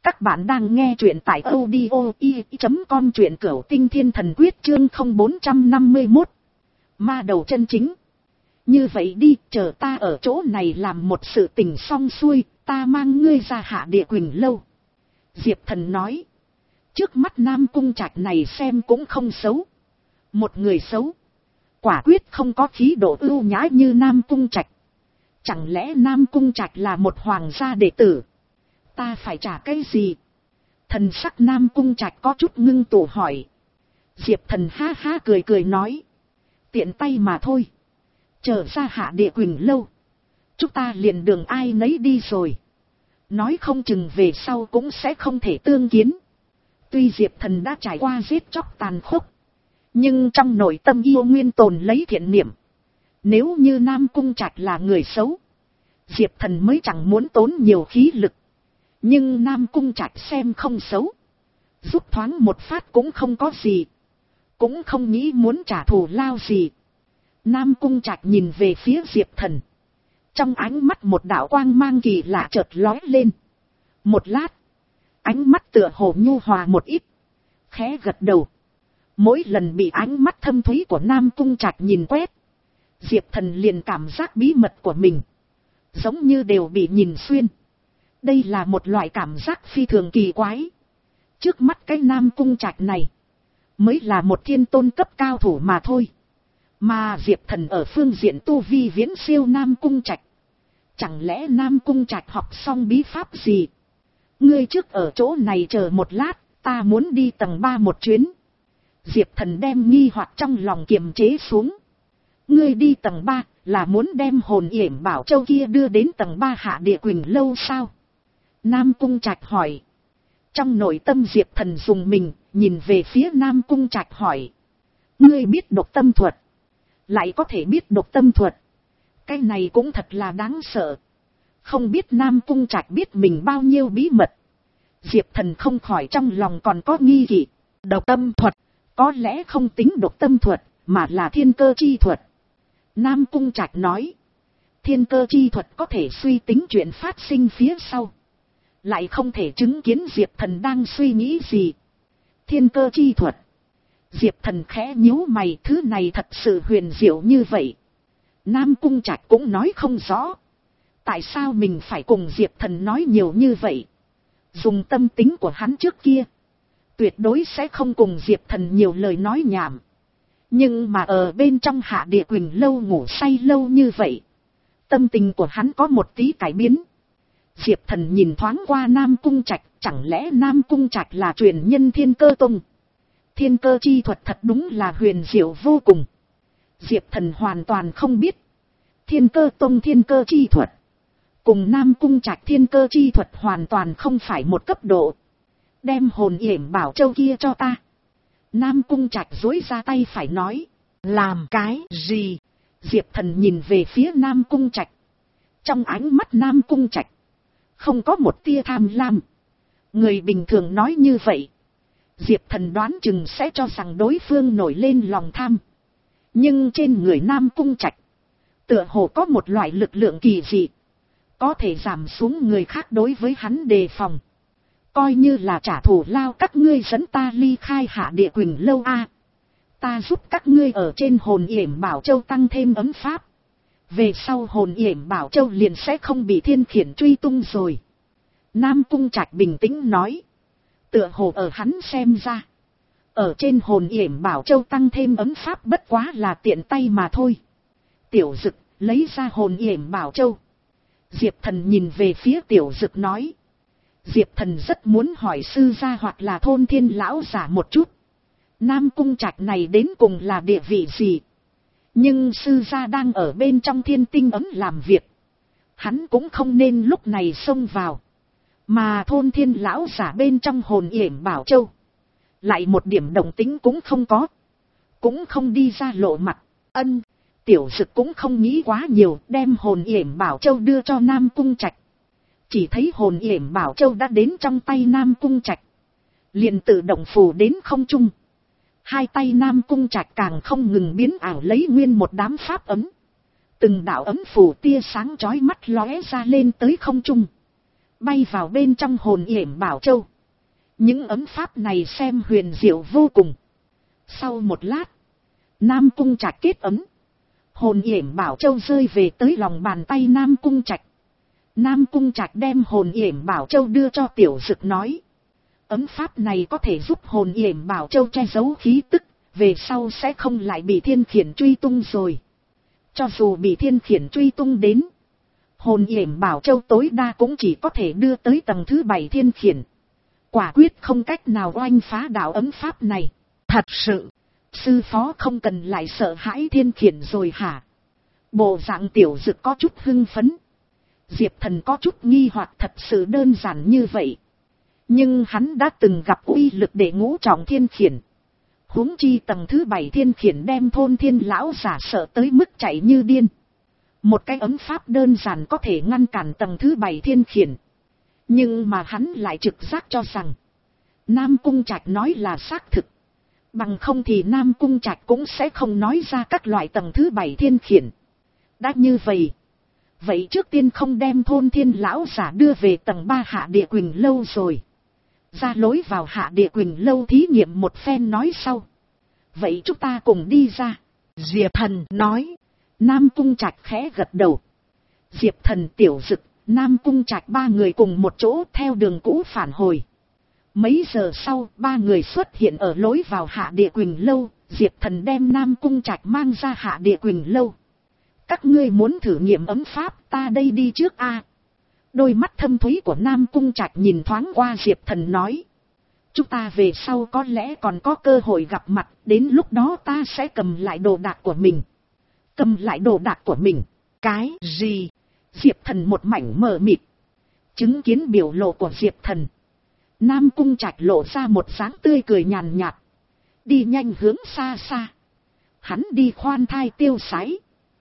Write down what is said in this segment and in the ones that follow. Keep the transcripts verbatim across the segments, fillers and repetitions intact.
Các bạn đang nghe truyện tại audio i chấm com, truyện Cửu Tinh Thiên Thần Quyết chương không bốn trăm năm mươi mốt. Ma đầu chân chính. Như vậy đi, chờ ta ở chỗ này làm một sự tình xong xuôi, ta mang ngươi ra Hạ Địa Quỳnh lâu. Diệp Thần nói. Trước mắt Nam Cung Trạch này xem cũng không xấu. Một người xấu. Quả quyết không có khí độ ưu nhã như Nam Cung Trạch. Chẳng lẽ Nam Cung Trạch là một hoàng gia đệ tử? Ta phải trả cái gì? Thần sắc Nam Cung Trạch có chút ngưng tụ hỏi. Diệp Thần ha ha cười cười nói. Tiện tay mà thôi. Trở ra Hạ Địa Quỳnh lâu. Chúng ta liền đường ai nấy đi rồi. Nói không chừng về sau cũng sẽ không thể tương kiến. Tuy Diệp Thần đã trải qua giết chóc tàn khốc, nhưng trong nội tâm yêu nguyên tồn lấy thiện niệm. Nếu như Nam Cung Trạch là người xấu, Diệp Thần mới chẳng muốn tốn nhiều khí lực. Nhưng Nam Cung Trạch xem không xấu, giúp thoáng một phát cũng không có gì. Cũng không nghĩ muốn trả thù lao gì. Nam Cung Trạch nhìn về phía Diệp Thần. Trong ánh mắt một đạo quang mang kỳ lạ chợt lóe lên. Một lát, ánh mắt tựa hồ nhu hòa một ít. Khẽ gật đầu. Mỗi lần bị ánh mắt thâm thúy của Nam Cung Trạch nhìn quét, Diệp Thần liền cảm giác bí mật của mình giống như đều bị nhìn xuyên. Đây là một loại cảm giác phi thường kỳ quái. Trước mắt cái Nam Cung Trạch này mới là một thiên tôn cấp cao thủ mà thôi. Mà Diệp Thần ở phương diện tu vi viễn siêu Nam Cung Trạch. Chẳng lẽ Nam Cung Trạch học xong bí pháp gì? Ngươi trước ở chỗ này chờ một lát, ta muốn đi tầng ba một chuyến. Diệp Thần đem nghi hoặc trong lòng kiềm chế xuống. Ngươi đi tầng ba là muốn đem hồn yểm bảo châu kia đưa đến tầng ba Hạ Địa Quỳnh lâu sao? Nam Cung Trạch hỏi. Trong nội tâm Diệp Thần dùng mình, nhìn về phía Nam Cung Trạch hỏi. Ngươi biết độc tâm thuật, lại có thể biết độc tâm thuật. Cái này cũng thật là đáng sợ. Không biết Nam Cung Trạch biết mình bao nhiêu bí mật. Diệp Thần không khỏi trong lòng còn có nghi kỵ. Độc tâm thuật, có lẽ không tính độc tâm thuật, mà là thiên cơ chi thuật. Nam Cung Trạch nói. Thiên cơ chi thuật có thể suy tính chuyện phát sinh phía sau, lại không thể chứng kiến Diệp Thần đang suy nghĩ gì. Thiên cơ chi thuật. Diệp Thần khẽ nhíu mày, thứ này thật sự huyền diệu như vậy. Nam Cung Trạch cũng nói không rõ. Tại sao mình phải cùng Diệp Thần nói nhiều như vậy? Dùng tâm tính của hắn trước kia, tuyệt đối sẽ không cùng Diệp Thần nhiều lời nói nhảm. Nhưng mà ở bên trong Hạ Địa Quỳnh lâu ngủ say lâu như vậy, tâm tình của hắn có một tí cải biến. Diệp Thần nhìn thoáng qua Nam Cung Trạch, chẳng lẽ Nam Cung Trạch là truyền nhân Thiên Cơ Tông? Thiên cơ chi thuật thật đúng là huyền diệu vô cùng. Diệp Thần hoàn toàn không biết. Thiên Cơ Tông thiên cơ chi thuật cùng Nam Cung Trạch thiên cơ chi thuật hoàn toàn không phải một cấp độ. Đem hồn yểm bảo châu kia cho ta. Nam Cung Trạch duỗi ra tay phải nói. Làm cái gì? Diệp Thần nhìn về phía Nam Cung Trạch. Trong ánh mắt Nam Cung Trạch không có một tia tham lam. Người bình thường nói như vậy, Diệp Thần đoán chừng sẽ cho rằng đối phương nổi lên lòng tham. Nhưng trên người Nam Cung Trạch tựa hồ có một loại lực lượng kỳ dị, có thể giảm xuống người khác đối với hắn đề phòng. Coi như là trả thù lao các ngươi dẫn ta ly khai Hạ Địa Quỳnh lâu a. Ta giúp các ngươi ở trên hồn yểm bảo châu tăng thêm ấm pháp. Về sau hồn yểm bảo châu liền sẽ không bị thiên khiển truy tung rồi. Nam Cung Trạch bình tĩnh nói. Tựa hồ ở hắn xem ra, ở trên hồn yểm bảo châu tăng thêm ấm pháp bất quá là tiện tay mà thôi. Tiểu Dực, lấy ra hồn yểm bảo châu. Diệp Thần nhìn về phía Tiểu Dực nói. Diệp Thần rất muốn hỏi sư gia hoặc là thôn thiên lão giả một chút. Nam Cung Trạch này đến cùng là địa vị gì? Nhưng sư gia đang ở bên trong thiên tinh ấm làm việc, hắn cũng không nên lúc này xông vào. Mà thôn thiên lão giả bên trong hồn yểm bảo châu lại một điểm động tính cũng không có, cũng không đi ra lộ mặt. Ân, Tiểu Dực cũng không nghĩ quá nhiều, đem hồn yểm bảo châu đưa cho Nam Cung Trạch. Chỉ thấy hồn yểm bảo châu đã đến trong tay Nam Cung Trạch, liền tự động phù đến không trung. Hai tay Nam Cung Trạch càng không ngừng biến ảo lấy nguyên một đám pháp ấm. Từng đạo ấm phù tia sáng chói mắt lóe ra lên tới không trung. bay vào bên trong hồn yểm bảo châu. Những ấm pháp này xem huyền diệu vô cùng. Sau một lát, Nam Cung Trạch kết ấm. Hồn yểm bảo châu rơi về tới lòng bàn tay Nam Cung Trạch. Nam Cung Trạch đem hồn yểm bảo châu đưa cho Tiểu Dực nói. Ấm pháp này có thể giúp hồn yểm bảo châu che giấu khí tức, về sau sẽ không lại bị thiên khiển truy tung rồi. Cho dù bị thiên khiển truy tung đến, hồn yểm bảo châu tối đa cũng chỉ có thể đưa tới tầng thứ bảy thiên khiển. Quả quyết không cách nào oanh phá đạo ấm pháp này. Thật sự, sư phó không cần lại sợ hãi thiên khiển rồi hả? Bộ dạng Tiểu Dực có chút hưng phấn. Diệp Thần có chút nghi hoặc, thật sự đơn giản như vậy. Nhưng hắn đã từng gặp uy lực để ngũ trọng thiên khiển. Huống chi tầng thứ bảy thiên khiển đem thôn thiên lão giả sợ tới mức chạy như điên. Một cái ấm pháp đơn giản có thể ngăn cản tầng thứ bảy thiên khiển. Nhưng mà hắn lại trực giác cho rằng Nam Cung Trạch nói là xác thực. Bằng không thì Nam Cung Trạch cũng sẽ không nói ra các loại tầng thứ bảy thiên khiển. Đã như vậy, vậy trước tiên không đem thôn thiên lão giả đưa về tầng ba Hạ Địa Quỳnh Lâu rồi. Ra lối vào Hạ Địa Quỳnh Lâu thí nghiệm một phen nói sau. Vậy chúng ta cùng đi ra. Diệp Thần nói. Nam Cung Trạch khẽ gật đầu. Diệp Thần, Tiểu Dực, Nam Cung Trạch ba người cùng một chỗ theo đường cũ phản hồi. Mấy giờ sau, ba người xuất hiện ở lối vào Hạ Địa Quỳnh Lâu. Diệp Thần đem Nam Cung Trạch mang ra Hạ Địa Quỳnh Lâu. Các ngươi muốn thử nghiệm ấm pháp, ta đây đi trước a. Đôi mắt thâm thúy của Nam Cung Trạch nhìn thoáng qua Diệp Thần nói. Chúng ta về sau có lẽ còn có cơ hội gặp mặt, đến lúc đó ta sẽ cầm lại đồ đạc của mình. Cầm lại đồ đạc của mình? Cái gì? Diệp Thần một mảnh mờ mịt. Chứng kiến biểu lộ của Diệp Thần, Nam Cung Trạch lộ ra một dáng tươi cười nhàn nhạt. Đi nhanh hướng xa xa. Hắn đi khoan thai tiêu sái.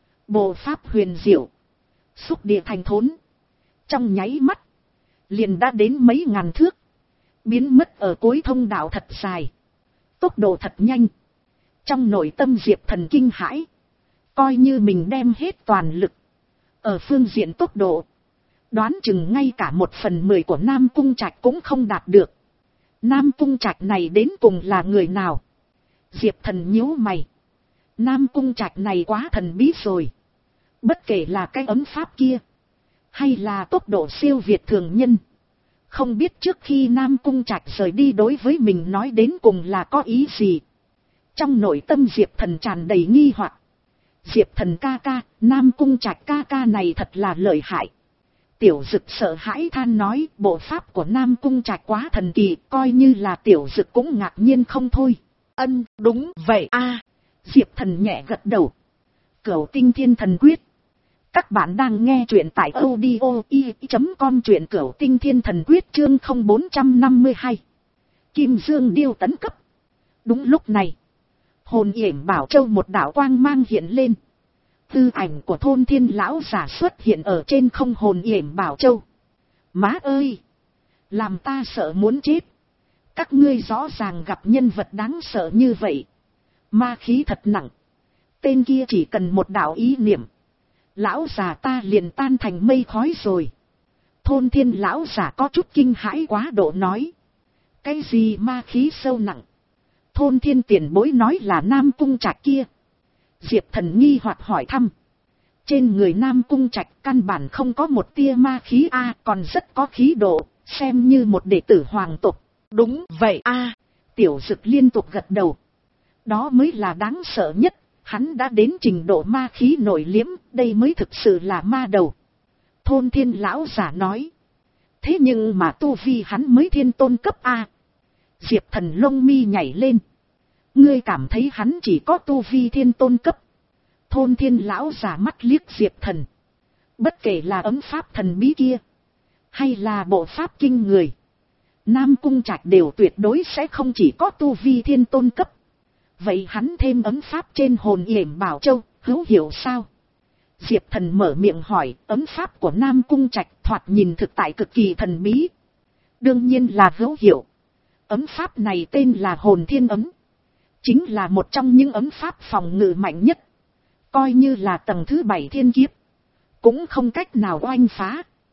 Bộ pháp huyền diệu. Xúc địa thành thốn. Trong nháy mắt, liền đã đến mấy ngàn thước. Biến mất ở cuối thông đạo thật dài. Tốc độ thật nhanh. Trong nội tâm Diệp Thần kinh hãi. Coi như mình đem hết toàn lực. Ở phương diện tốc độ, đoán chừng ngay cả một phần mười của Nam Cung Trạch cũng không đạt được. Nam Cung Trạch này đến cùng là người nào? Diệp Thần nhíu mày. Nam Cung Trạch này quá thần bí rồi. Bất kể là cái ấm pháp kia, hay là tốc độ siêu việt thường nhân. Không biết trước khi Nam Cung Trạch rời đi đối với mình nói đến cùng là có ý gì. Trong nội tâm Diệp Thần tràn đầy nghi hoặc. Diệp Thần ca ca, Nam Cung Trạch ca ca này thật là lợi hại. Tiểu Dực sợ hãi than nói, bộ pháp của Nam Cung Trạch quá thần kỳ, coi như là Tiểu Dực cũng ngạc nhiên không thôi. Ân, đúng vậy a. Diệp Thần nhẹ gật đầu. Cửu Tinh Thiên Thần Quyết. Các bạn đang nghe truyện tại audio i chấm com, truyện Cửu Tinh Thiên Thần Quyết chương không bốn năm hai. Kim Dương Điêu tấn cấp. Đúng lúc này, hồn yểm bảo châu một đạo quang mang hiện lên. Tư ảnh của thôn thiên lão giả xuất hiện ở trên không hồn yểm bảo châu. Má ơi! Làm ta sợ muốn chết. Các ngươi rõ ràng gặp nhân vật đáng sợ như vậy. Ma khí thật nặng. Tên kia chỉ cần một đạo ý niệm, lão già ta liền tan thành mây khói rồi. Thôn thiên lão giả có chút kinh hãi quá độ nói. Cái gì ma khí sâu nặng? Thôn thiên tiền bối nói là Nam Cung Trạch kia. Diệp Thần nghi hoặc hỏi thăm. Trên người Nam Cung Trạch căn bản không có một tia ma khí a, còn rất có khí độ, xem như một đệ tử hoàng tộc. Đúng vậy a. Tiểu Dực liên tục gật đầu. Đó mới là đáng sợ nhất. Hắn đã đến trình độ ma khí nổi liếm, đây mới thực sự là ma đầu. Thôn thiên lão giả nói. Thế nhưng mà tu vi hắn mới thiên tôn cấp A. Diệp Thần lông mi nhảy lên. Ngươi cảm thấy hắn chỉ có tu vi thiên tôn cấp? Thôn thiên lão giả mắt liếc Diệp Thần. Bất kể là ấm pháp thần bí kia, hay là bộ pháp kinh người, Nam Cung Trạch đều tuyệt đối sẽ không chỉ có tu vi thiên tôn cấp. Vậy hắn thêm ấm pháp trên hồn yểm bảo châu, hữu hiệu sao? Diệp Thần mở miệng hỏi. Ấm pháp của Nam Cung Trạch thoạt nhìn thực tại cực kỳ thần bí. Đương nhiên là hữu hiệu. Ấm pháp này tên là hồn thiên ấm. Chính là một trong những ấm pháp phòng ngự mạnh nhất. Coi như là tầng thứ bảy thiên kiếp, cũng không cách nào oanh phá.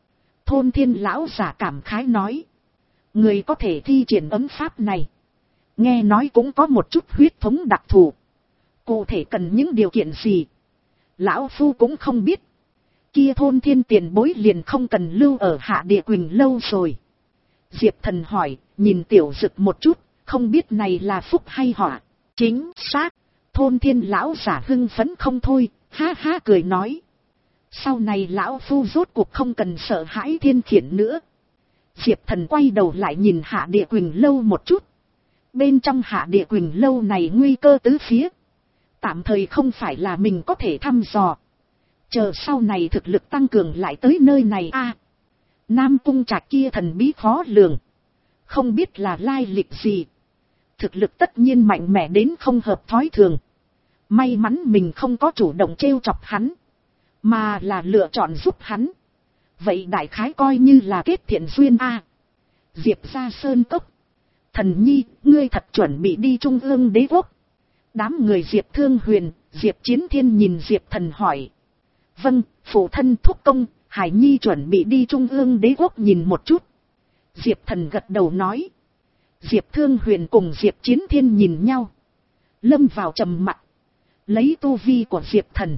thôn thiên lão giả cảm khái nói. Người có thể thi triển ấm pháp này. Nghe nói cũng có một chút huyết thống đặc thù. Cụ thể cần những điều kiện gì? Lão Phu cũng không biết. Kia thôn thiên tiền bối liền không cần lưu ở Hạ Địa Quỳnh lâu rồi. Diệp Thần hỏi, nhìn Tiểu Dực một chút, không biết này là phúc hay họa. Chính xác. Thôn thiên lão giả hưng phấn không thôi, ha ha cười nói. Sau này lão Phu rốt cuộc không cần sợ hãi thiên khiển nữa. Diệp Thần quay đầu lại nhìn Hạ Địa Quỳnh lâu một chút. Bên trong Hạ Địa Quỳnh lâu này nguy cơ tứ phía. Tạm thời không phải là mình có thể thăm dò. Chờ sau này thực lực tăng cường lại tới nơi này a. À, Nam Cung Trạch kia thần bí khó lường. Không biết là lai lịch gì. Thực lực tất nhiên mạnh mẽ đến không hợp thói thường. May mắn mình không có chủ động trêu chọc hắn. Mà là lựa chọn giúp hắn. Vậy đại khái coi như là kết thiện duyên a. À, Diệp ra sơn cốc. Thần nhi, ngươi thật chuẩn bị đi Trung ương đế quốc. Đám người Diệp Thương Huyền, Diệp Chiến Thiên nhìn Diệp Thần hỏi. Vâng, phụ thân thúc công, Hải Nhi chuẩn bị đi Trung ương đế quốc nhìn một chút. Diệp Thần gật đầu nói. Diệp Thương Huyền cùng Diệp Chiến Thiên nhìn nhau. Lâm vào trầm mặc. Lấy tu vi của Diệp Thần.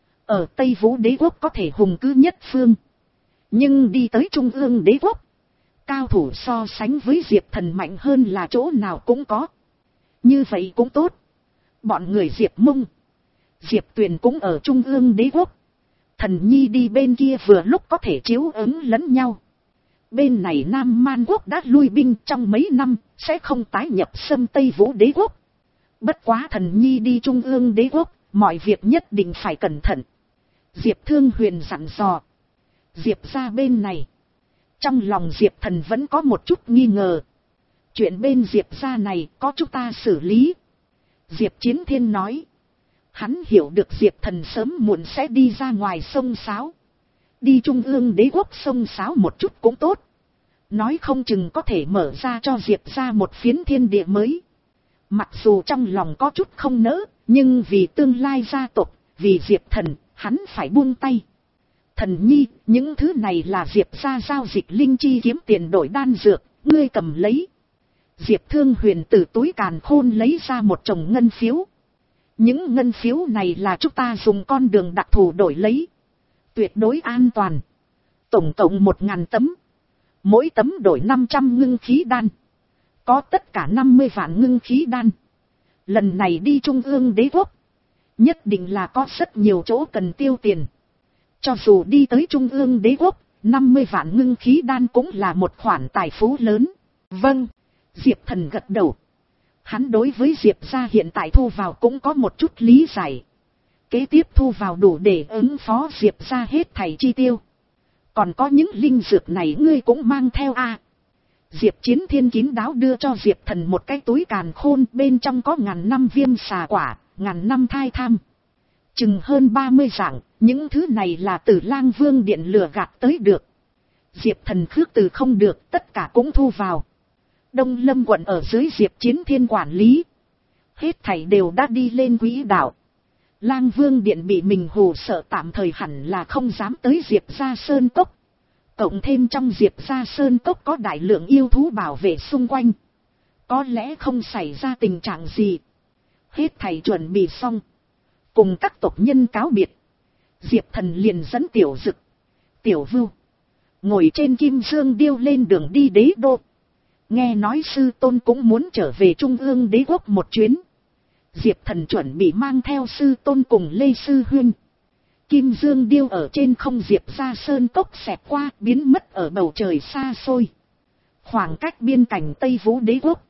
Ở Tây Vũ đế quốc có thể hùng cứ nhất phương. Nhưng đi tới Trung ương đế quốc. Cao thủ so sánh với Diệp Thần mạnh hơn là chỗ nào cũng có. Như vậy cũng tốt. Bọn người Diệp Mông, Diệp Tuyền cũng ở Trung ương đế quốc. Thần nhi đi bên kia vừa lúc có thể chiếu ứng lẫn nhau. Bên này Nam Man quốc đã lui binh trong mấy năm, sẽ không tái nhập xâm Tây Vũ đế quốc. Bất quá thần nhi đi Trung ương đế quốc, mọi việc nhất định phải cẩn thận. Diệp Thương Huyền dặn dò. Diệp ra bên này. Trong lòng Diệp Thần vẫn có một chút nghi ngờ. Chuyện bên Diệp ra này có chúng ta xử lý. Diệp Chiến Thiên nói. Hắn hiểu được Diệp Thần sớm muộn sẽ đi ra ngoài sông Sáo. Đi Trung ương đế quốc sông Sáo một chút cũng tốt. Nói không chừng có thể mở ra cho Diệp ra một phiến thiên địa mới. Mặc dù trong lòng có chút không nỡ, nhưng vì tương lai gia tộc, vì Diệp Thần, hắn phải buông tay. Thần nhi, những thứ này là Diệp ra giao dịch linh chi kiếm tiền đổi đan dược, ngươi cầm lấy. Diệp Thương Huyền từ túi càn khôn lấy ra một chồng ngân phiếu. Những ngân phiếu này là chúng ta dùng con đường đặc thù đổi lấy. Tuyệt đối an toàn. Tổng cộng một ngàn tấm. Mỗi tấm đổi năm trăm ngưng khí đan. Có tất cả năm mươi vạn ngưng khí đan. Lần này đi Trung ương đế quốc. Nhất định là có rất nhiều chỗ cần tiêu tiền. Cho dù đi tới Trung ương đế quốc, năm mươi vạn ngưng khí đan cũng là một khoản tài phú lớn. Vâng. Diệp Thần gật đầu. Hắn đối với Diệp gia hiện tại thu vào cũng có một chút lý giải. Kế tiếp thu vào đủ để ứng phó Diệp gia hết thảy chi tiêu. Còn có những linh dược này ngươi cũng mang theo a. À, Diệp Chiến Thiên kín đáo đưa cho Diệp Thần một cái túi càn khôn, bên trong có ngàn năm viêm xà quả, ngàn năm thai tham. Chừng hơn ba mươi dạng, những thứ này là từ Lang Vương điện lừa gạt tới được. Diệp Thần khước từ không được, tất cả cũng thu vào. Đông Lâm quận ở dưới Diệp Chiến Thiên quản lý. Hết thảy đều đã đi lên quỹ đạo. Lang Vương điện bị mình hù sợ, tạm thời hẳn là không dám tới Diệp gia sơn cốc. Cộng thêm trong Diệp gia sơn cốc có đại lượng yêu thú bảo vệ xung quanh. Có lẽ không xảy ra tình trạng gì. Hết thảy chuẩn bị xong. Cùng các tộc nhân cáo biệt. Diệp Thần liền dẫn Tiểu Dực, Tiểu Vưu ngồi trên kim dương điêu lên đường đi đế đô. Nghe nói sư tôn cũng muốn trở về Trung ương đế quốc một chuyến. Diệp Thần chuẩn bị mang theo sư tôn cùng Lê Sư Huynh. Kim dương điêu ở trên không Diệp ra sơn cốc xẹt qua, biến mất ở bầu trời xa xôi. Khoảng cách biên cảnh Tây Vũ đế quốc,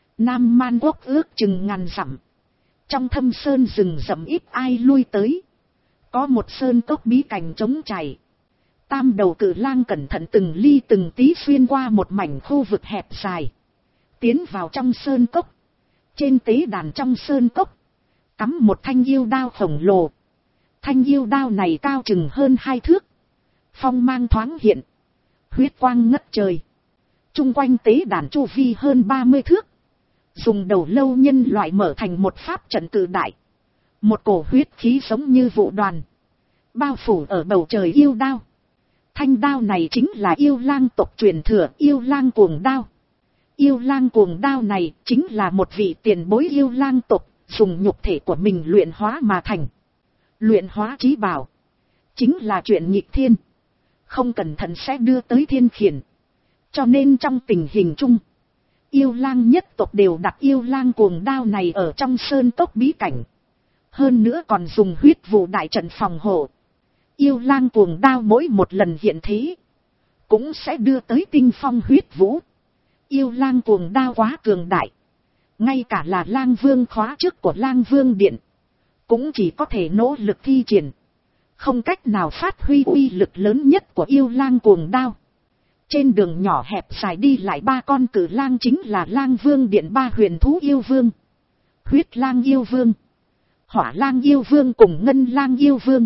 Nam Man quốc ước chừng ngàn dặm. Trong thâm sơn rừng rậm ít ai lui tới. Có một sơn cốc bí cảnh trống trải. Tam đầu cự lang cẩn thận từng ly từng tí xuyên qua một mảnh khu vực hẹp dài. Tiến vào trong sơn cốc. Trên tế đàn trong sơn cốc, cắm một thanh yêu đao khổng lồ. Thanh yêu đao này cao chừng hơn hai thước. Phong mang thoáng hiện. Huyết quang ngất trời. Trung quanh tế đàn chu vi hơn ba mươi thước. Dùng đầu lâu nhân loại mở thành một pháp trận cự đại. Một cổ huyết khí giống như vụ đoàn. Bao phủ ở bầu trời yêu đao. Thanh đao này chính là yêu lang tộc truyền thừa yêu lang cuồng đao. Yêu lang cuồng đao này chính là một vị tiền bối yêu lang tộc, dùng nhục thể của mình luyện hóa mà thành. Luyện hóa chí bảo, chính là chuyện nghịch thiên. Không cẩn thận sẽ đưa tới thiên khiển. Cho nên trong tình hình chung, yêu lang nhất tộc đều đặt yêu lang cuồng đao này ở trong sơn cốc bí cảnh. Hơn nữa còn dùng huyết vụ đại trận phòng hộ. Yêu lang cuồng đao mỗi một lần hiện thế, cũng sẽ đưa tới tinh phong huyết vũ. Yêu lang cuồng đao quá cường đại. Ngay cả là lang vương khóa trước của lang vương điện, cũng chỉ có thể nỗ lực thi triển. Không cách nào phát huy uy lực lớn nhất của yêu lang cuồng đao. Trên đường nhỏ hẹp dài đi lại ba con cử lang chính là lang vương điện ba huyền thú yêu vương. Huyết lang yêu vương, hỏa lang yêu vương cùng ngân lang yêu vương.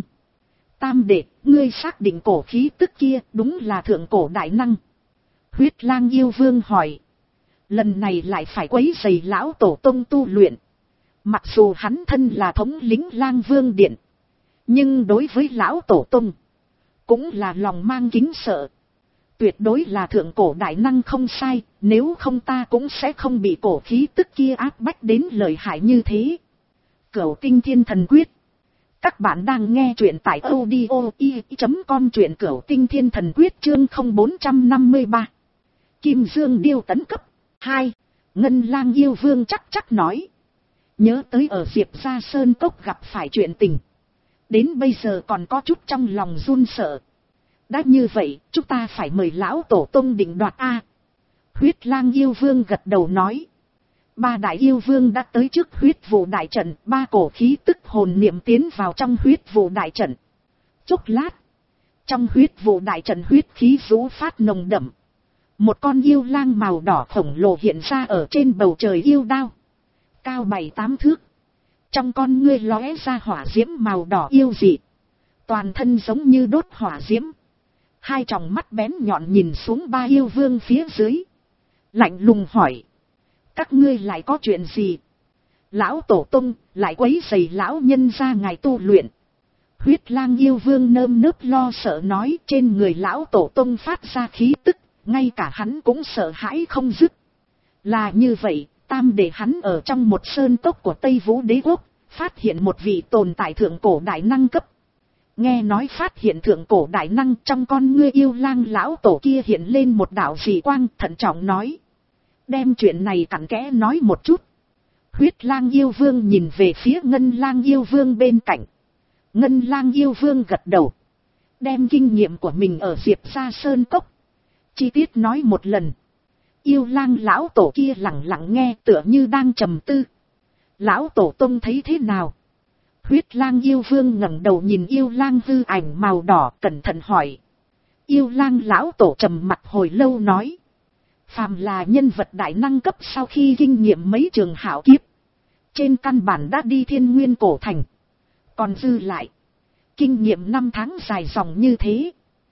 Tam đệ, ngươi xác định cổ khí tức kia đúng là thượng cổ đại năng? Huyết lang yêu vương hỏi. Lần này lại phải quấy rầy lão tổ tông tu luyện. Mặc dù hắn thân là thống lĩnh lang vương điện, nhưng đối với lão tổ tông, cũng là lòng mang kính sợ. Tuyệt đối là thượng cổ đại năng không sai, nếu không ta cũng sẽ không bị cổ khí tức kia áp bách đến lợi hại như thế. Cửu Tinh Thiên Thần Quyết. Các bạn đang nghe truyện tại audio i chấm com, truyện Cửu Tinh Thiên Thần Quyết chương không bốn năm ba. Kim Dương Điêu tấn cấp hai. Ngân lang yêu vương chắc chắc nói. Nhớ tới ở Diệp Gia Sơn Cốc gặp phải chuyện tình, đến bây giờ còn có chút trong lòng run sợ. Đã như vậy, chúng ta phải mời lão tổ tông định đoạt a. Huyết lang yêu vương gật đầu nói. Ba đại yêu vương đã tới trước huyết vụ đại trận, ba cổ khí tức hồn niệm tiến vào trong huyết vụ đại trận. Chốc lát, trong huyết vụ đại trận huyết khí rú phát nồng đậm. Một con yêu lang màu đỏ khổng lồ hiện ra ở trên bầu trời yêu đao. Cao bảy tám thước. Trong con ngươi lóe ra hỏa diễm màu đỏ yêu dị. Toàn thân giống như đốt hỏa diễm. Hai tròng mắt bén nhọn nhìn xuống ba yêu vương phía dưới. Lạnh lùng hỏi. Các ngươi lại có chuyện gì? Lão tổ tông lại quấy rầy lão nhân ra ngài tu luyện. Huyết lang yêu vương nơm nớp lo sợ nói, trên người lão tổ tông phát ra khí tức, ngay cả hắn cũng sợ hãi không dứt. Là như vậy, tam để hắn ở trong một sơn cốc của Tây Vũ Đế Quốc, phát hiện một vị tồn tại thượng cổ đại năng cấp. Nghe nói phát hiện thượng cổ đại năng, trong con ngươi yêu lang lão tổ kia hiện lên một đạo dị quang, thận trọng nói. Đem chuyện này cặn kẽ nói một chút. Huyết lang yêu vương nhìn về phía ngân lang yêu vương bên cạnh. Ngân lang yêu vương gật đầu. Đem kinh nghiệm của mình ở Diệp Gia Sơn Cốc chi tiết nói một lần. Yêu lang lão tổ kia lặng lặng nghe, tựa như đang trầm tư. Lão tổ tông thấy thế nào? Huyết lang yêu vương ngẩng đầu nhìn yêu lang hư ảnh màu đỏ, cẩn thận hỏi. Yêu lang lão tổ trầm mặt hồi lâu nói. Phàm là nhân vật đại năng cấp sau khi kinh nghiệm mấy trường hảo kiếp, trên căn bản đã đi thiên nguyên cổ thành. Còn dư lại, kinh nghiệm năm tháng dài dòng như thế,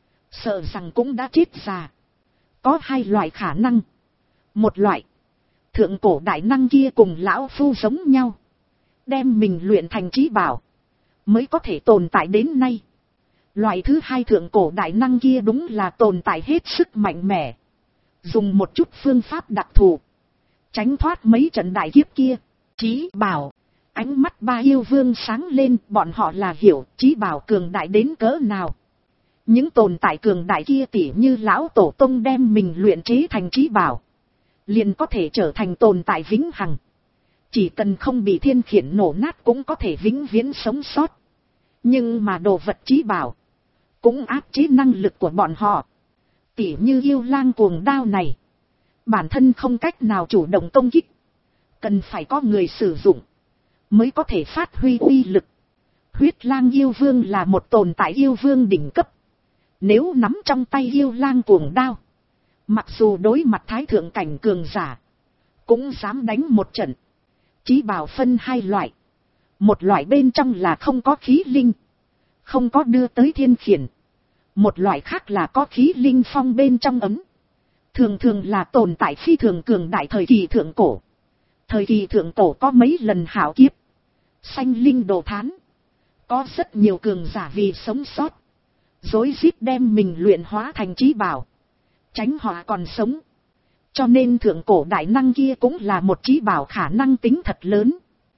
sợ rằng cũng đã chết già. Có hai loại khả năng. Một loại, thượng cổ đại năng kia cùng lão phu giống nhau, đem mình luyện thành trí bảo, mới có thể tồn tại đến nay. Loại thứ hai, thượng cổ đại năng kia đúng là tồn tại hết sức mạnh mẽ, dùng một chút phương pháp đặc thù, tránh thoát mấy trận đại kiếp kia. Chí bảo. Ánh mắt ba yêu vương sáng lên, bọn họ là hiểu chí bảo cường đại đến cỡ nào. Những tồn tại cường đại kia tỉ như lão tổ tông đem mình luyện chế thành chí bảo, liền có thể trở thành tồn tại vĩnh hằng. Chỉ cần không bị thiên khiển nổ nát cũng có thể vĩnh viễn sống sót. Nhưng mà đồ vật chí bảo cũng áp chế năng lực của bọn họ. Tỉ như yêu lang cuồng đao này, bản thân không cách nào chủ động công kích, cần phải có người sử dụng mới có thể phát huy uy lực. Huyết lang yêu vương là một tồn tại yêu vương đỉnh cấp. Nếu nắm trong tay yêu lang cuồng đao, mặc dù đối mặt thái thượng cảnh cường giả, cũng dám đánh một trận. Chí bảo phân hai loại. Một loại bên trong là không có khí linh, không có đưa tới thiên khiển. Một loại khác là có khí linh phong bên trong ấm. Thường thường là tồn tại phi thường cường đại thời kỳ thượng cổ. Thời kỳ thượng cổ có mấy lần hảo kiếp, sanh linh đồ thán, có rất nhiều cường giả vì sống sót, rối rít đem mình luyện hóa thành trí bảo, tránh họa còn sống. Cho nên thượng cổ đại năng kia cũng là một trí bảo khả năng tính thật lớn.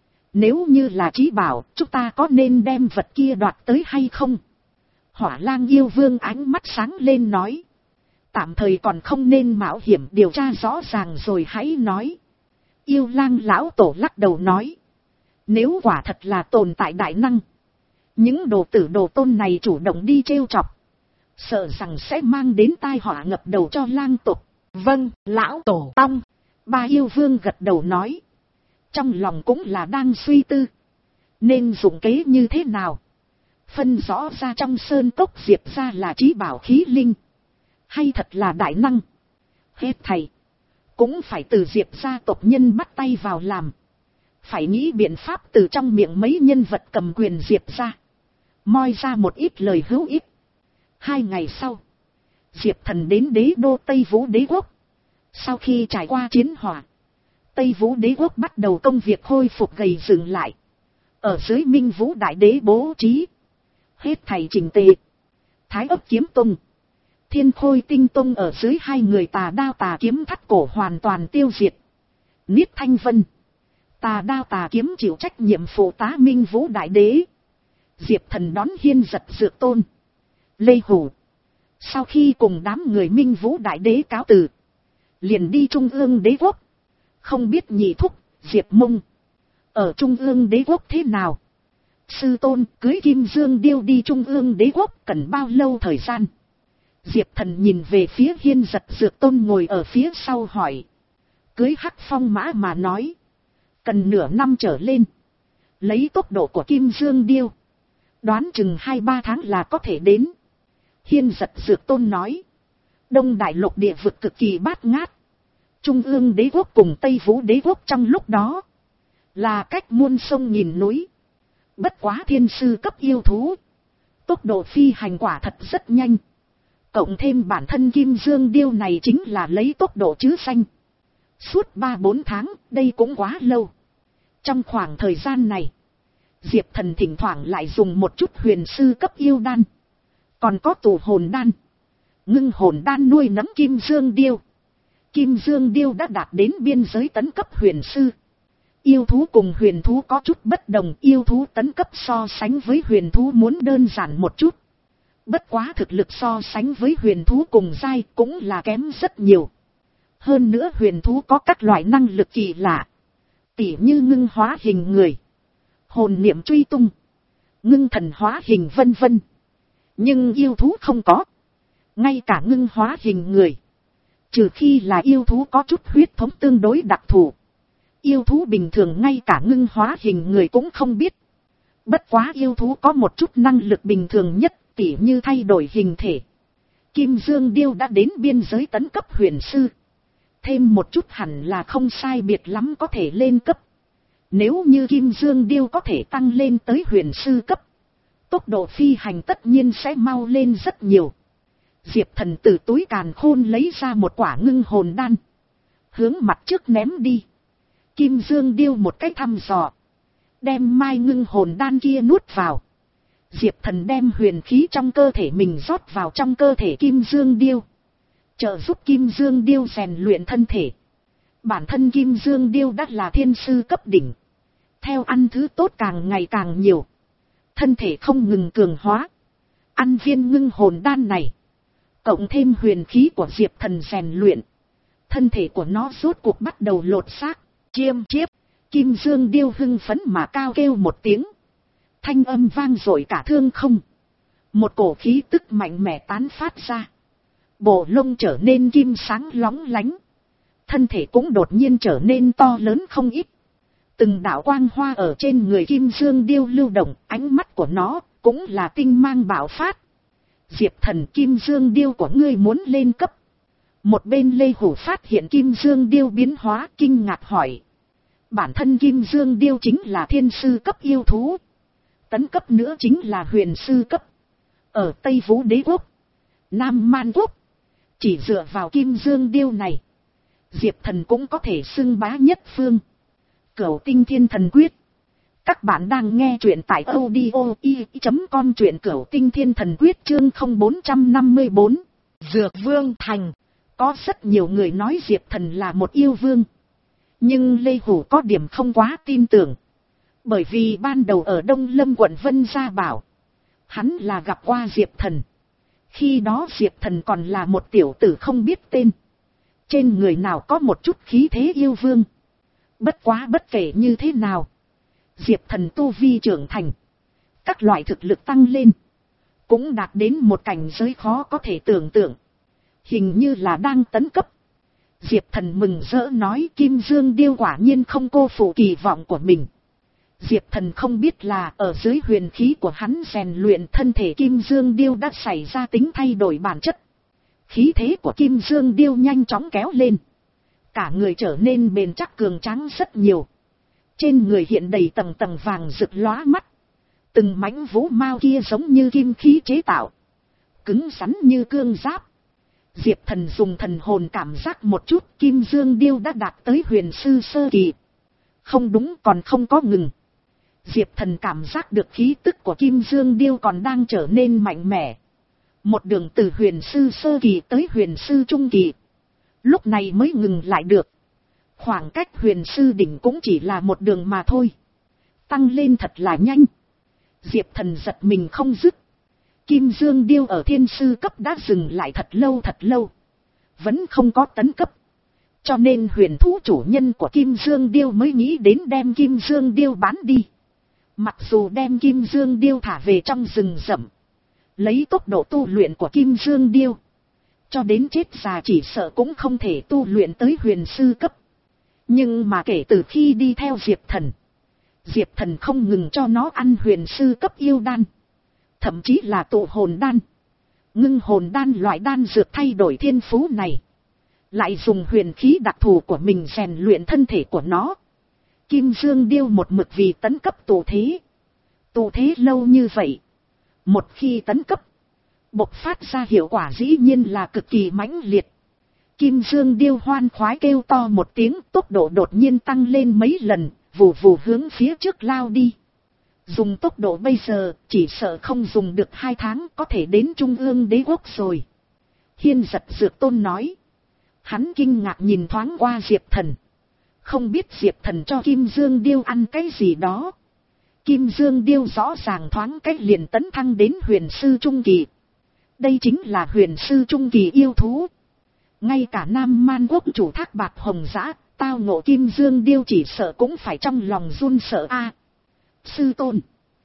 Nếu như là trí bảo, chúng ta có nên đem vật kia đoạt tới hay không? Hỏa lang yêu vương ánh mắt sáng lên nói. Tạm thời còn không nên mạo hiểm, điều tra rõ ràng rồi hãy nói. Yêu lang lão tổ lắc đầu nói. Nếu quả thật là tồn tại đại năng, những đồ tử đồ tôn này chủ động đi trêu chọc, sợ rằng sẽ mang đến tai họa ngập đầu cho lang tộc. Vâng, lão tổ tông. Ba yêu vương gật đầu nói. Trong lòng cũng là đang suy tư, nên dùng kế như thế nào. Phân rõ ra trong sơn cốc Diệp ra là trí bảo khí linh, hay thật là đại năng. Hết thầy, cũng phải từ Diệp gia tộc nhân bắt tay vào làm. Phải nghĩ biện pháp từ trong miệng mấy nhân vật cầm quyền Diệp ra, moi ra một ít lời hữu ích. Hai ngày sau, Diệp Thần đến đế đô Tây Vũ đế quốc. Sau khi trải qua chiến hỏa, Tây Vũ đế quốc bắt đầu công việc khôi phục gầy dựng lại. Ở dưới Minh Vũ đại đế bố trí, hết thầy trình tề. Thái Ấp kiếm tông, Thiên Khôi tinh tông ở dưới hai người tà đao tà kiếm thắt cổ hoàn toàn tiêu diệt. Niết Thanh Vân, tà đao tà kiếm chịu trách nhiệm phụ tá Minh Vũ đại đế. Diệp Thần đón Hiên Giật Dược Tôn, Lê Hủ. Sau khi cùng đám người Minh Vũ đại đế cáo từ, liền đi Trung ương đế quốc. Không biết nhị thúc, Diệp Mông, ở Trung ương đế quốc thế nào? Sư tôn, cưới Kim Dương Điêu đi Trung ương đế quốc cần bao lâu thời gian? Diệp Thần nhìn về phía Hiên Giật Dược Tôn ngồi ở phía sau hỏi. Cưới Hắc Phong mã mà nói, cần nửa năm trở lên. Lấy tốc độ của Kim Dương Điêu, đoán chừng hai ba tháng là có thể đến. Hiên Giật Dược Tôn nói. Đông đại lục địa vực cực kỳ bát ngát. Trung ương đế quốc cùng Tây Vũ đế quốc trong lúc đó, là cách muôn sông nghìn núi. Bất quá thiên sư cấp yêu thú, tốc độ phi hành quả thật rất nhanh. Cộng thêm bản thân Kim Dương Điêu này chính là lấy tốc độ chứ xanh. Suốt ba bốn tháng, đây cũng quá lâu. Trong khoảng thời gian này, Diệp Thần thỉnh thoảng lại dùng một chút huyền sư cấp yêu đan. Còn có tù hồn đan, ngưng hồn đan nuôi nấng Kim Dương Điêu. Kim Dương Điêu đã đạt đến biên giới tấn cấp huyền sư. Yêu thú cùng huyền thú có chút bất đồng, yêu thú tấn cấp so sánh với huyền thú muốn đơn giản một chút. Bất quá thực lực so sánh với huyền thú cùng giai cũng là kém rất nhiều. Hơn nữa huyền thú có các loại năng lực kỳ lạ, tỉ như ngưng hóa hình người, hồn niệm truy tung, ngưng thần hóa hình vân vân. Nhưng yêu thú không có. Ngay cả ngưng hóa hình người, trừ khi là yêu thú có chút huyết thống tương đối đặc thù, yêu thú bình thường ngay cả ngưng hóa hình người cũng không biết. Bất quá yêu thú có một chút năng lực bình thường nhất, tỉ như thay đổi hình thể. Kim Dương Điêu đã đến biên giới tấn cấp huyền sư. Thêm một chút hẳn là không sai biệt lắm có thể lên cấp. Nếu như Kim Dương Điêu có thể tăng lên tới huyền sư cấp, tốc độ phi hành tất nhiên sẽ mau lên rất nhiều. Diệp Thần từ túi càn khôn lấy ra một quả ngưng hồn đan, hướng mặt trước ném đi. Kim Dương Điêu một cái thăm dò, đem mai ngưng hồn đan kia nuốt vào. Diệp Thần đem huyền khí trong cơ thể mình rót vào trong cơ thể Kim Dương Điêu, trợ giúp Kim Dương Điêu rèn luyện thân thể. Bản thân Kim Dương Điêu đã là thiên sư cấp đỉnh, theo ăn thứ tốt càng ngày càng nhiều, thân thể không ngừng cường hóa. Ăn viên ngưng hồn đan này, cộng thêm huyền khí của Diệp Thần rèn luyện, thân thể của nó rốt cuộc bắt đầu lột xác. Chiêm chiếp, Kim Dương Điêu hưng phấn mà cao kêu một tiếng, thanh âm vang dội cả thương không. Một cổ khí tức mạnh mẽ tán phát ra, bộ lông trở nên kim sáng lóng lánh, thân thể cũng đột nhiên trở nên to lớn không ít. Từng đạo quang hoa ở trên người Kim Dương Điêu lưu động, ánh mắt của nó cũng là tinh mang bạo phát. Diệp Thần, Kim Dương Điêu của ngươi muốn lên cấp. Một bên Lê Hủ phát hiện Kim Dương Điêu biến hóa, kinh ngạc hỏi. Bản thân Kim Dương Điêu chính là thiên sư cấp yêu thú, tấn cấp nữa chính là huyền sư cấp. Ở Tây Vũ đế quốc, Nam Man quốc, chỉ dựa vào Kim Dương Điêu này, Diệp Thần cũng có thể xưng bá nhất phương. Cửu tinh thiên thần quyết, Các bạn đang nghe truyện tại audio i chấm com, truyện cửu tinh thiên thần quyết chương không bốn năm bốn. Dược Vương Thành. Có rất nhiều người nói Diệp Thần là một yêu vương. Nhưng Lê Hủ có điểm không quá tin tưởng. Bởi vì ban đầu ở Đông Lâm quận Vân Gia bảo, hắn là gặp qua Diệp Thần. Khi đó Diệp Thần còn là một tiểu tử không biết tên. Trên người nào có một chút khí thế yêu vương. Bất quá bất kể như thế nào, Diệp Thần tu vi trưởng thành, các loại thực lực tăng lên, cũng đạt đến một cảnh giới khó có thể tưởng tượng. Hình như là đang tấn cấp. Diệp Thần mừng rỡ nói Kim Dương Điêu quả nhiên không cô phụ kỳ vọng của mình. Diệp Thần không biết là ở dưới huyền khí của hắn rèn luyện thân thể Kim Dương Điêu đã xảy ra tính thay đổi bản chất. Khí thế của Kim Dương Điêu nhanh chóng kéo lên. Cả người trở nên bền chắc cường tráng rất nhiều. Trên người hiện đầy tầng tầng vàng rực lóa mắt. Từng mảnh vũ mao kia giống như kim khí chế tạo, cứng rắn như cương giáp. Diệp Thần dùng thần hồn cảm giác một chút, Kim Dương Điêu đã đạt tới huyền sư sơ kỳ. Không đúng, còn không có ngừng. Diệp Thần cảm giác được khí tức của Kim Dương Điêu còn đang trở nên mạnh mẽ. Một đường từ huyền sư sơ kỳ tới huyền sư trung kỳ. Lúc này mới ngừng lại được. Khoảng cách huyền sư đỉnh cũng chỉ là một đường mà thôi. Tăng lên thật là nhanh. Diệp Thần giật mình không dứt. Kim Dương Điêu ở thiên sư cấp đã dừng lại thật lâu thật lâu. Vẫn không có tấn cấp. Cho nên huyền thú chủ nhân của Kim Dương Điêu mới nghĩ đến đem Kim Dương Điêu bán đi. Mặc dù đem Kim Dương Điêu thả về trong rừng rậm, lấy tốc độ tu luyện của Kim Dương Điêu, cho đến chết già chỉ sợ cũng không thể tu luyện tới huyền sư cấp. Nhưng mà kể từ khi đi theo Diệp Thần, Diệp Thần không ngừng cho nó ăn huyền sư cấp yêu đan, thậm chí là tụ hồn đan, ngưng hồn đan loại đan dược thay đổi thiên phú này. Lại dùng huyền khí đặc thù của mình rèn luyện thân thể của nó. Kim Dương Điêu một mực vì tấn cấp tụ thế. Tụ thế lâu như vậy, một khi tấn cấp, bộc phát ra hiệu quả dĩ nhiên là cực kỳ mãnh liệt. Kim Dương Điêu hoan khoái kêu to một tiếng, tốc độ đột nhiên tăng lên mấy lần, vù vù hướng phía trước lao đi. Dùng tốc độ bây giờ, chỉ sợ không dùng được hai tháng có thể đến Trung ương Đế Quốc rồi. Hiên Giật Dược Tôn nói. Hắn kinh ngạc nhìn thoáng qua Diệp Thần. Không biết Diệp Thần cho Kim Dương Điêu ăn cái gì đó. Kim Dương Điêu rõ ràng thoáng cách liền tấn thăng đến huyền sư trung kỳ. Đây chính là huyền sư trung kỳ yêu thú. Ngay cả Nam Man Quốc chủ Thác Bạt Hồng Dã, tao ngộ Kim Dương Điêu chỉ sợ cũng phải trong lòng run sợ a. Sư tôn,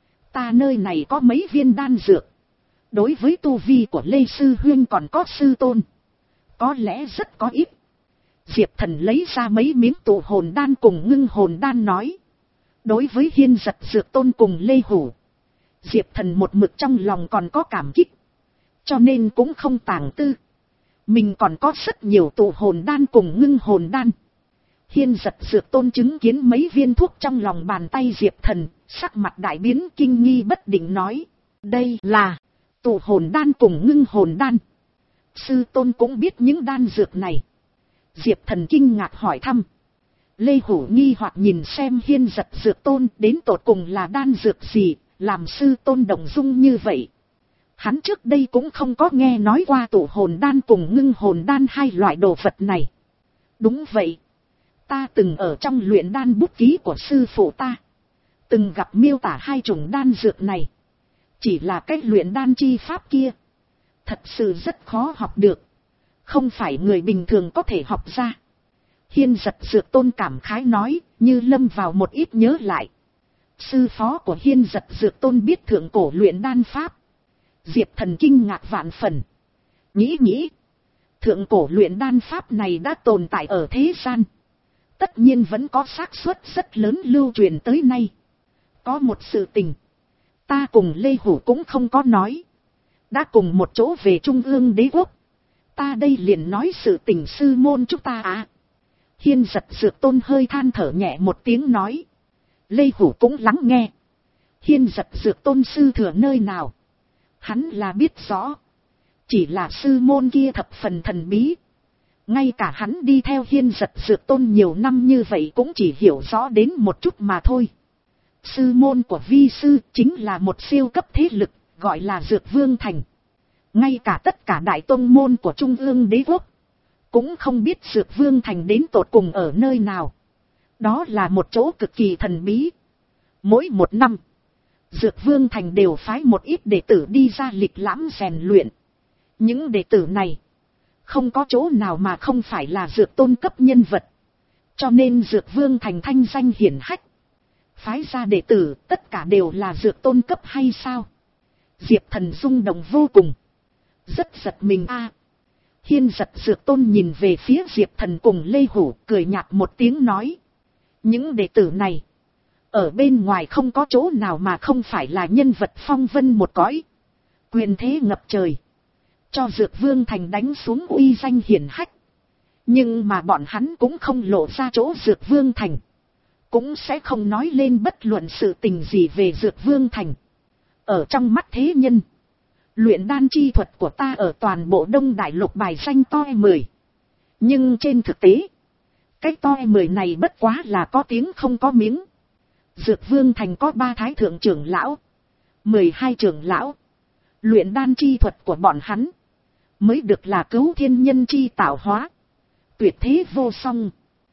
ta nơi này có mấy viên đan dược. Đối với tu vi của Lê Sư Huyên còn có sư tôn, có lẽ rất có ít. Diệp Thần lấy ra mấy miếng tụ hồn đan cùng ngưng hồn đan nói. Đối với Hiên Giật Dược Tôn cùng Lê Hủ, Diệp Thần một mực trong lòng còn có cảm kích, cho nên cũng không tàng tư. Mình còn có rất nhiều tụ hồn đan cùng ngưng hồn đan. Hiên Giật Dược Tôn chứng kiến mấy viên thuốc trong lòng bàn tay Diệp Thần, sắc mặt đại biến kinh nghi bất định nói. Đây là tụ hồn đan cùng ngưng hồn đan. Sư tôn cũng biết những đan dược này. Diệp Thần kinh ngạc hỏi thăm. Lê Hủ nghi hoặc nhìn xem Hiên Giật Dược Tôn đến tột cùng là đan dược gì, làm sư tôn động dung như vậy. Hắn trước đây cũng không có nghe nói qua tụ hồn đan cùng ngưng hồn đan hai loại đồ vật này. Đúng vậy. Ta từng ở trong luyện đan bút ký của sư phụ ta, từng gặp miêu tả hai chủng đan dược này. Chỉ là cách luyện đan chi pháp kia, thật sự rất khó học được. Không phải người bình thường có thể học ra. Hiên Giật Dược Tôn cảm khái nói, như lâm vào một ít nhớ lại. Sư phó của Hiên Giật Dược Tôn biết thượng cổ luyện đan pháp. Diệp Thần kinh ngạc vạn phần. Nghĩ nghĩ, thượng cổ luyện đan pháp này đã tồn tại ở thế gian. Tất nhiên vẫn có xác suất rất lớn lưu truyền tới nay. Có một sự tình, ta cùng Lê Hủ cũng không có nói. Đã cùng một chỗ về Trung ương Đế Quốc. Ta đây liền nói sự tình sư môn chúng ta à. Hiên Giật Dược Tôn hơi than thở nhẹ một tiếng nói. Lê Hủ cũng lắng nghe. Hiên Giật Dược Tôn sư thừa nơi nào, hắn là biết rõ. Chỉ là sư môn kia thập phần thần bí. Ngay cả hắn đi theo Hiên Giật Dược Tôn nhiều năm như vậy cũng chỉ hiểu rõ đến một chút mà thôi. sư môn của vi sư chính là một siêu cấp thế lực, gọi là Dược Vương Thành. Ngay cả tất cả đại tông môn của Trung ương đế quốc cũng không biết Dược Vương Thành đến tột cùng ở nơi nào. Đó là một chỗ cực kỳ thần bí. Mỗi một năm, Dược Vương Thành đều phái một ít đệ tử đi ra lịch lãm rèn luyện. Những đệ tử này, không có chỗ nào mà không phải là dược tôn cấp nhân vật. Cho nên Dược Vương Thành thanh danh hiển hách. Phái ra đệ tử, tất cả đều là dược tôn cấp hay sao? Diệp Thần rung động vô cùng. Rất giật mình a. Hiên giật dược tôn nhìn về phía Diệp Thần cùng Lê Hủ, cười nhạt một tiếng nói. Những đệ tử này, ở bên ngoài không có chỗ nào mà không phải là nhân vật phong vân một cõi. Quyền thế ngập trời. Cho Dược Vương Thành đánh xuống uy danh hiển hách. Nhưng mà bọn hắn cũng không lộ ra chỗ Dược Vương Thành. Cũng sẽ không nói lên bất luận sự tình gì về Dược Vương Thành. Ở trong mắt thế nhân, luyện đan chi thuật của ta ở toàn bộ Đông Đại Lục bài danh toi mười. Nhưng trên thực tế, cái toi mười này bất quá là có tiếng không có miếng. Dược Vương Thành có ba thái thượng trưởng lão, mười hai trưởng lão. Luyện đan chi thuật của bọn hắn mới được là cứu thiên nhân chi tạo hóa, tuyệt thế vô song.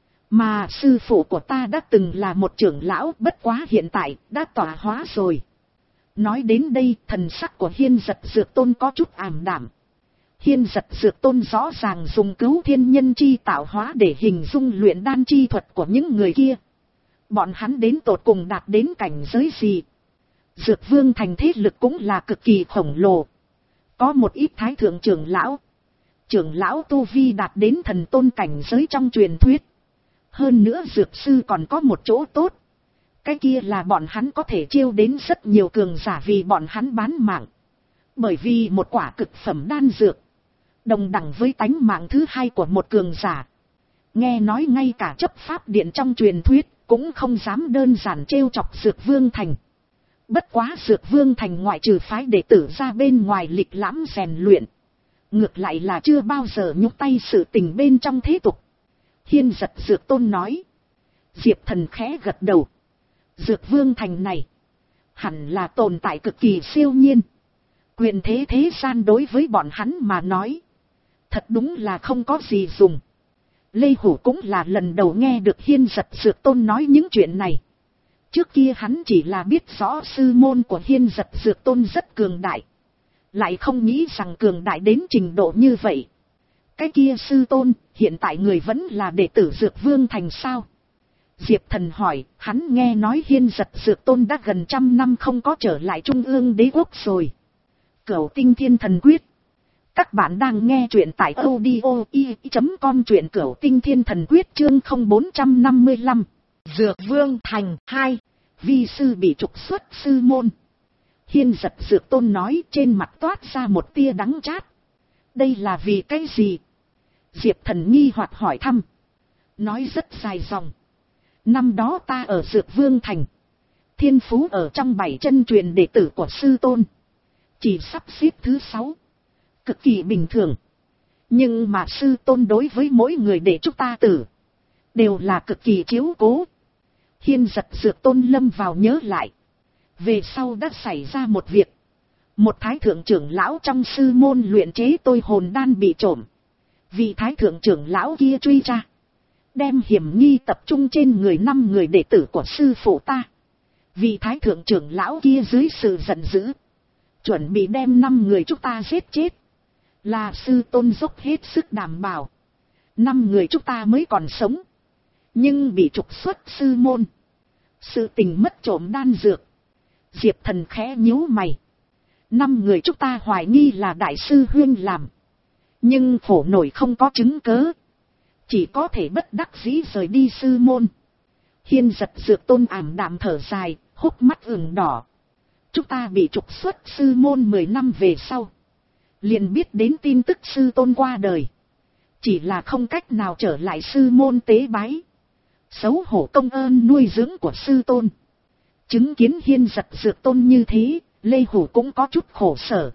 Mà sư phụ của ta đã từng là một trưởng lão, bất quá hiện tại đã tọa hóa rồi. Nói đến đây, thần sắc của Hiên giật dược tôn có chút ảm đạm. Hiên giật dược tôn rõ ràng dùng cứu thiên nhân chi tạo hóa để hình dung luyện đan chi thuật của những người kia. Bọn hắn đến tột cùng đạt đến cảnh giới gì? Dược Vương Thành thế lực cũng là cực kỳ khổng lồ. Có một ít thái thượng trưởng lão. Trưởng lão tu vi đạt đến thần tôn cảnh giới trong truyền thuyết. Hơn nữa dược sư còn có một chỗ tốt. Cái kia là bọn hắn có thể chiêu đến rất nhiều cường giả vì bọn hắn bán mạng. Bởi vì một quả cực phẩm đan dược đồng đẳng với tánh mạng thứ hai của một cường giả. Nghe nói ngay cả chấp pháp điện trong truyền thuyết cũng không dám đơn giản trêu chọc Dược Vương Thành. Bất quá Dược Vương Thành ngoại trừ phái đệ tử ra bên ngoài lịch lãm rèn luyện, ngược lại là chưa bao giờ nhúc tay sự tình bên trong thế tục. Hiên giật dược tôn nói. Diệp Thần khẽ gật đầu. Dược Vương Thành này hẳn là tồn tại cực kỳ siêu nhiên. Quyền thế thế gian đối với bọn hắn mà nói, thật đúng là không có gì dùng. Lê Hủ cũng là lần đầu nghe được Hiên giật dược tôn nói những chuyện này. Trước kia hắn chỉ là biết rõ sư môn của Hiên giật dược tôn rất cường đại. Lại không nghĩ rằng cường đại đến trình độ như vậy. Cái kia sư tôn, hiện tại người vẫn là đệ tử Dược Vương Thành sao? Diệp Thần hỏi, hắn nghe nói Hiên giật dược tôn đã gần trăm năm không có trở lại Trung ương đế quốc rồi. Cửu Tinh Thiên Thần Quyết. Các bạn đang nghe truyện tại audio i chấm com, truyện Cửu Tinh Thiên Thần Quyết chương không bốn năm lăm. Dược Vương Thành hai. Vi sư bị trục xuất sư môn. Hiên giật dược tôn nói, trên mặt toát ra một tia đắng chát. Đây là vì cái gì? Diệp Thần nghi hoặc hỏi thăm. Nói rất dài dòng. Năm đó ta ở Dược Vương Thành, thiên phú ở trong bảy chân truyền đệ tử của sư tôn chỉ sắp xếp thứ sáu, cực kỳ bình thường. Nhưng mà sư tôn đối với mỗi người để chúng ta tử đều là cực kỳ chiếu cố. Hiên giật dược tôn lâm vào nhớ lại. Về sau đã xảy ra một việc. Một thái thượng trưởng lão trong sư môn luyện chế tôi hồn đan bị trộm. Vị thái thượng trưởng lão kia truy tra, đem hiểm nghi tập trung trên người năm người đệ tử của sư phụ ta. Vị thái thượng trưởng lão kia dưới sự giận dữ, chuẩn bị đem năm người chúng ta giết chết. Là sư tôn dốc hết sức đảm bảo năm người chúng ta mới còn sống, nhưng bị trục xuất sư môn. Sự tình mất trộm đan dược. Diệp Thần khẽ nhíu mày. Năm người chúng ta hoài nghi là đại sư huyên làm, nhưng phổ nổi không có chứng cớ, chỉ có thể bất đắc dĩ rời đi sư môn. Hiên giật dược tôn ảm đạm thở dài, hốc mắt ửng đỏ. Chúng ta bị trục xuất sư môn mười năm về sau, liền biết đến tin tức sư tôn qua đời, chỉ là không cách nào trở lại sư môn tế bái, xấu hổ công ơn nuôi dưỡng của sư tôn. Chứng kiến Hiên giật dược tôn như thế, Lê Hủ cũng có chút khổ sở.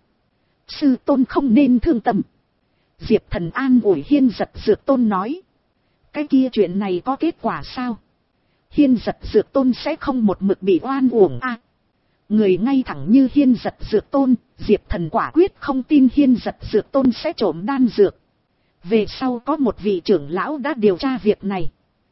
Sư tôn không nên thương tâm. Diệp Thần an ủi Hiên giật dược tôn nói. Cái kia chuyện này có kết quả sao? Hiên Giật Dược Tôn sẽ không một mực bị oan uổng a. Người ngay thẳng như Hiên Giật Dược Tôn, Diệp Thần quả quyết không tin Hiên Giật Dược Tôn sẽ trộm đan dược. Về sau có một vị trưởng lão đã điều tra việc này.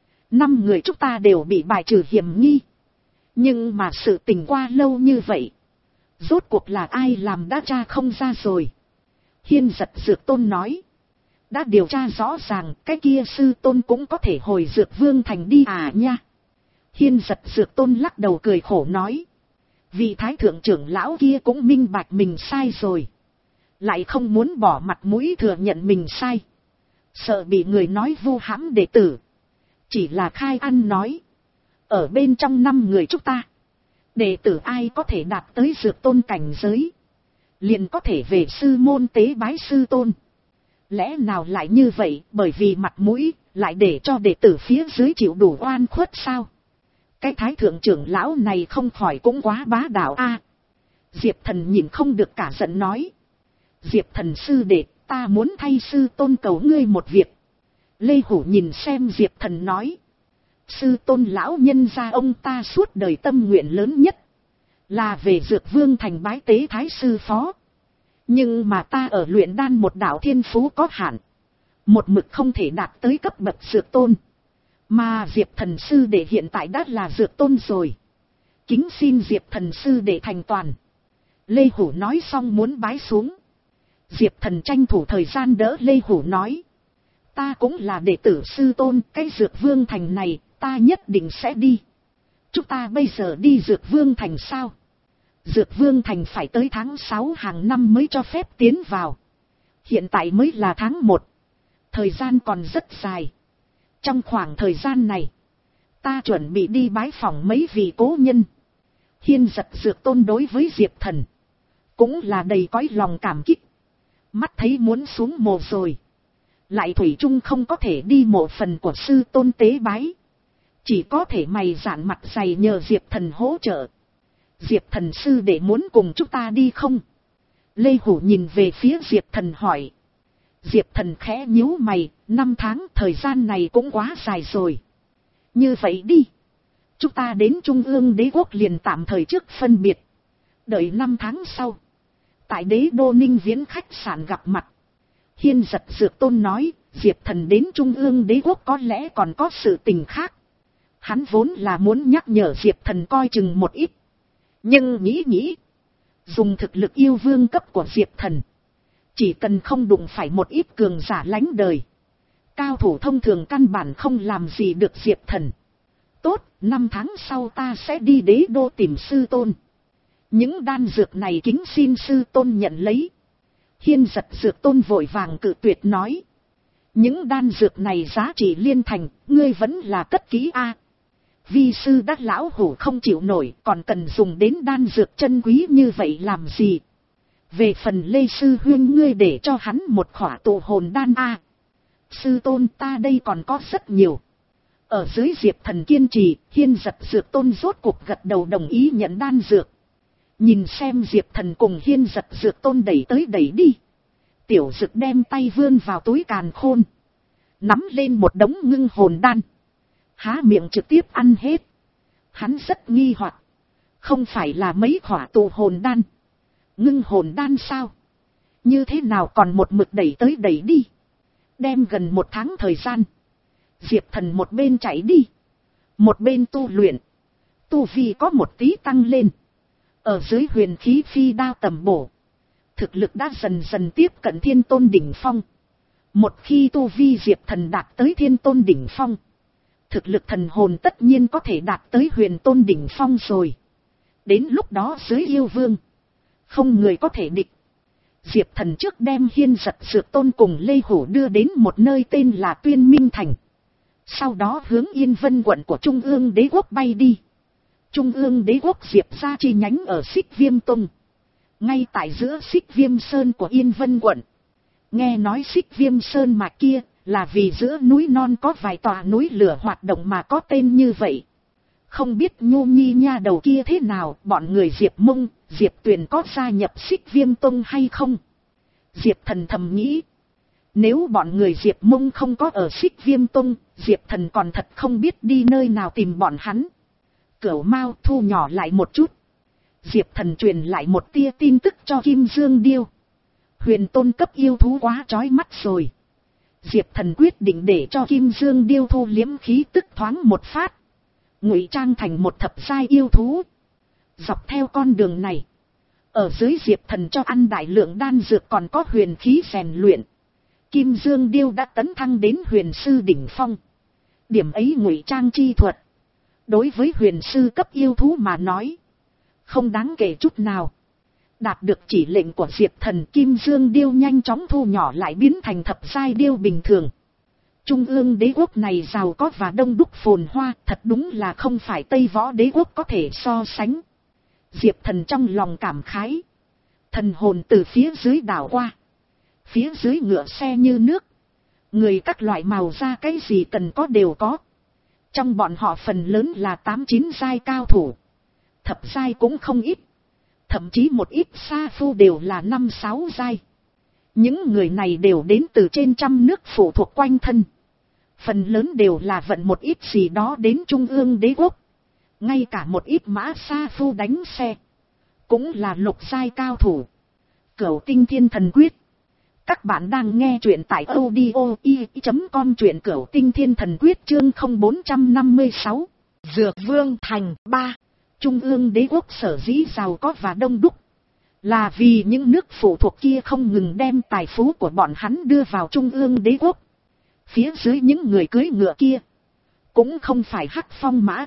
Năm người chúng ta đều bị bài trừ hiểm nghi. Nhưng mà sự tình qua lâu như vậy, rốt cuộc là ai làm đã tra không ra rồi. Hiên Giật Dược Tôn nói. Đã điều tra rõ ràng, cái kia sư tôn cũng có thể hồi Dược Vương Thành đi à nha. Hiên Giật Dược Tôn lắc đầu cười khổ nói. Vị thái thượng trưởng lão kia cũng minh bạch mình sai rồi. Lại không muốn bỏ mặt mũi thừa nhận mình sai. Sợ bị người nói vu hãm đệ tử. Chỉ là khai ăn nói. Ở bên trong năm người chúng ta, đệ tử ai có thể đạt tới Dược Tôn cảnh giới, liền có thể về sư môn tế bái sư tôn. Lẽ nào lại như vậy, bởi vì mặt mũi, lại để cho đệ tử phía dưới chịu đủ oan khuất sao? Cái thái thượng trưởng lão này không khỏi cũng quá bá đạo a. Diệp Thần nhìn không được cả giận nói. Diệp Thần sư đệ, ta muốn thay sư tôn cầu ngươi một việc. Lê Hủ nhìn xem Diệp Thần nói. Sư tôn lão nhân gia ông ta suốt đời tâm nguyện lớn nhất là về Dược Vương Thành bái tế thái sư phó. Nhưng mà ta ở luyện đan một đạo thiên phú có hạn, một mực không thể đạt tới cấp bậc Dược Tôn. Mà Diệp Thần sư đệ hiện tại đã là Dược Tôn rồi. Kính xin Diệp Thần sư đệ thành toàn. Lê Hủ nói xong muốn bái xuống. Diệp Thần tranh thủ thời gian đỡ Lê Hủ nói. Ta cũng là đệ tử sư tôn, cái Dược Vương Thành này, ta nhất định sẽ đi. Chúng ta bây giờ đi Dược Vương Thành sao? Dược Vương Thành phải tới tháng sáu hàng năm mới cho phép tiến vào. Hiện tại mới là tháng một. Thời gian còn rất dài. Trong khoảng thời gian này, ta chuẩn bị đi bái phỏng mấy vị cố nhân. Hiên Giật Dược Tôn đối với Diệp Thần cũng là đầy cõi lòng cảm kích. Mắt thấy muốn xuống mồ rồi, lại thủy chung không có thể đi mộ phần của sư tôn tế bái. Chỉ có thể mày dạn mặt dày nhờ Diệp Thần hỗ trợ. Diệp Thần sư để muốn cùng chúng ta đi không? Lê Hủ nhìn về phía Diệp Thần hỏi. Diệp Thần khẽ nhíu mày, năm tháng thời gian này cũng quá dài rồi. Như vậy đi, chúng ta đến Trung ương Đế quốc liền tạm thời trước phân biệt. Đợi năm tháng sau, tại Đế đô Ninh Viễn khách sạn gặp mặt. Hiên Giật Dược Tôn nói, Diệp Thần đến Trung ương Đế quốc có lẽ còn có sự tình khác. Hắn vốn là muốn nhắc nhở Diệp Thần coi chừng một ít. Nhưng nghĩ nghĩ, dùng thực lực yêu vương cấp của Diệp Thần, chỉ cần không đụng phải một ít cường giả lánh đời, cao thủ thông thường căn bản không làm gì được Diệp Thần. Tốt, năm tháng sau ta sẽ đi Đế đô tìm sư tôn. Những đan dược này kính xin sư tôn nhận lấy. Hiên Giật Dược Tôn vội vàng cự tuyệt nói. Những đan dược này giá trị liên thành, ngươi vẫn là cất kỹ a. Vi sư đắc lão hủ không chịu nổi, còn cần dùng đến đan dược chân quý như vậy làm gì? Về phần Lê sư huyên, ngươi để cho hắn một khỏa tụ hồn đan a. Sư tôn, ta đây còn có rất nhiều. Ở dưới Diệp Thần kiên trì, Hiên Giật Dược Tôn rốt cuộc gật đầu đồng ý nhận đan dược. Nhìn xem Diệp Thần cùng Hiên Giật Dược Tôn đẩy tới đẩy đi, Tiểu Dực đem tay vươn vào túi càn khôn, nắm lên một đống ngưng hồn đan, há miệng trực tiếp ăn hết. Hắn rất nghi hoặc, không phải là mấy khỏa tụ hồn đan, ngưng hồn đan sao? Như thế nào còn một mực đẩy tới đẩy đi? Đem gần một tháng thời gian, Diệp Thần một bên chạy đi, một bên tu luyện. Tu vi có một tí tăng lên. Ở dưới huyền khí phi đao tầm bổ, thực lực đã dần dần tiếp cận thiên tôn đỉnh phong. Một khi tu vi Diệp Thần đạt tới thiên tôn đỉnh phong, thực lực thần hồn tất nhiên có thể đạt tới huyền tôn đỉnh phong rồi. Đến lúc đó dưới yêu vương, không người có thể địch. Diệp Thần trước đem Hiên Giật Dược Tôn cùng Lê Hủ đưa đến một nơi tên là Tuyên Minh Thành. Sau đó hướng Yên Vân quận của Trung ương Đế quốc bay đi. Trung ương Đế quốc Diệp ra chi nhánh ở Xích Viêm Tông, ngay tại giữa Xích Viêm Sơn của Yên Vân quận. Nghe nói Xích Viêm Sơn mạch kia là vì giữa núi non có vài tòa núi lửa hoạt động mà có tên như vậy. Không biết Nhô Nhi nha đầu kia thế nào, bọn người Diệp Mông, Diệp Tuyền có gia nhập Xích Viêm Tông hay không? Diệp Thần thầm nghĩ, Nếu bọn người Diệp Mông không có ở Xích Viêm Tông, Diệp Thần còn thật không biết đi nơi nào tìm bọn hắn. Cửu Mao thu nhỏ lại một chút. Diệp Thần truyền lại một tia tin tức cho Kim Dương Điêu. Huyền tôn cấp yêu thú quá chói mắt rồi. Diệp Thần quyết định để cho Kim Dương Điêu thu liếm khí tức thoáng một phát. Ngụy trang thành một thập giai yêu thú. Dọc theo con đường này. Ở dưới Diệp Thần cho ăn đại lượng đan dược còn có huyền khí rèn luyện. Kim Dương Điêu đã tấn thăng đến huyền sư đỉnh phong. Điểm ấy ngụy trang chi thuật. Đối với huyền sư cấp yêu thú mà nói. Không đáng kể chút nào. Đạt được chỉ lệnh của Diệp Thần, Kim Dương Điêu nhanh chóng thu nhỏ lại biến thành thập giai điêu bình thường. Trung ương đế quốc này giàu có và đông đúc phồn hoa, thật đúng là không phải Tây Võ đế quốc có thể so sánh. Diệp Thần trong lòng cảm khái. Thần hồn từ phía dưới đảo qua. Phía dưới ngựa xe như nước. Người các loại màu da cái gì cần có đều có. Trong bọn họ phần lớn là tám chín giai cao thủ. Thập giai cũng không ít. Thậm chí một ít sa phu đều là năm sáu giai. Những người này đều đến từ trên trăm nước phụ thuộc quanh thân. Phần lớn đều là vận một ít gì đó đến trung ương đế quốc. Ngay cả một ít mã sa phu đánh xe. Cũng là lục giai cao thủ. Cửu Tinh Thiên Thần Quyết. Các bạn đang nghe truyện tại audio i chấm com, truyện Cửu Tinh Thiên Thần Quyết chương không bốn năm sáu. Dược Vương Thành ba. Trung ương đế quốc sở dĩ giàu có và đông đúc. Là vì những nước phụ thuộc kia không ngừng đem tài phú của bọn hắn đưa vào trung ương đế quốc. Phía dưới những người cưỡi ngựa kia. Cũng không phải hắc phong mã.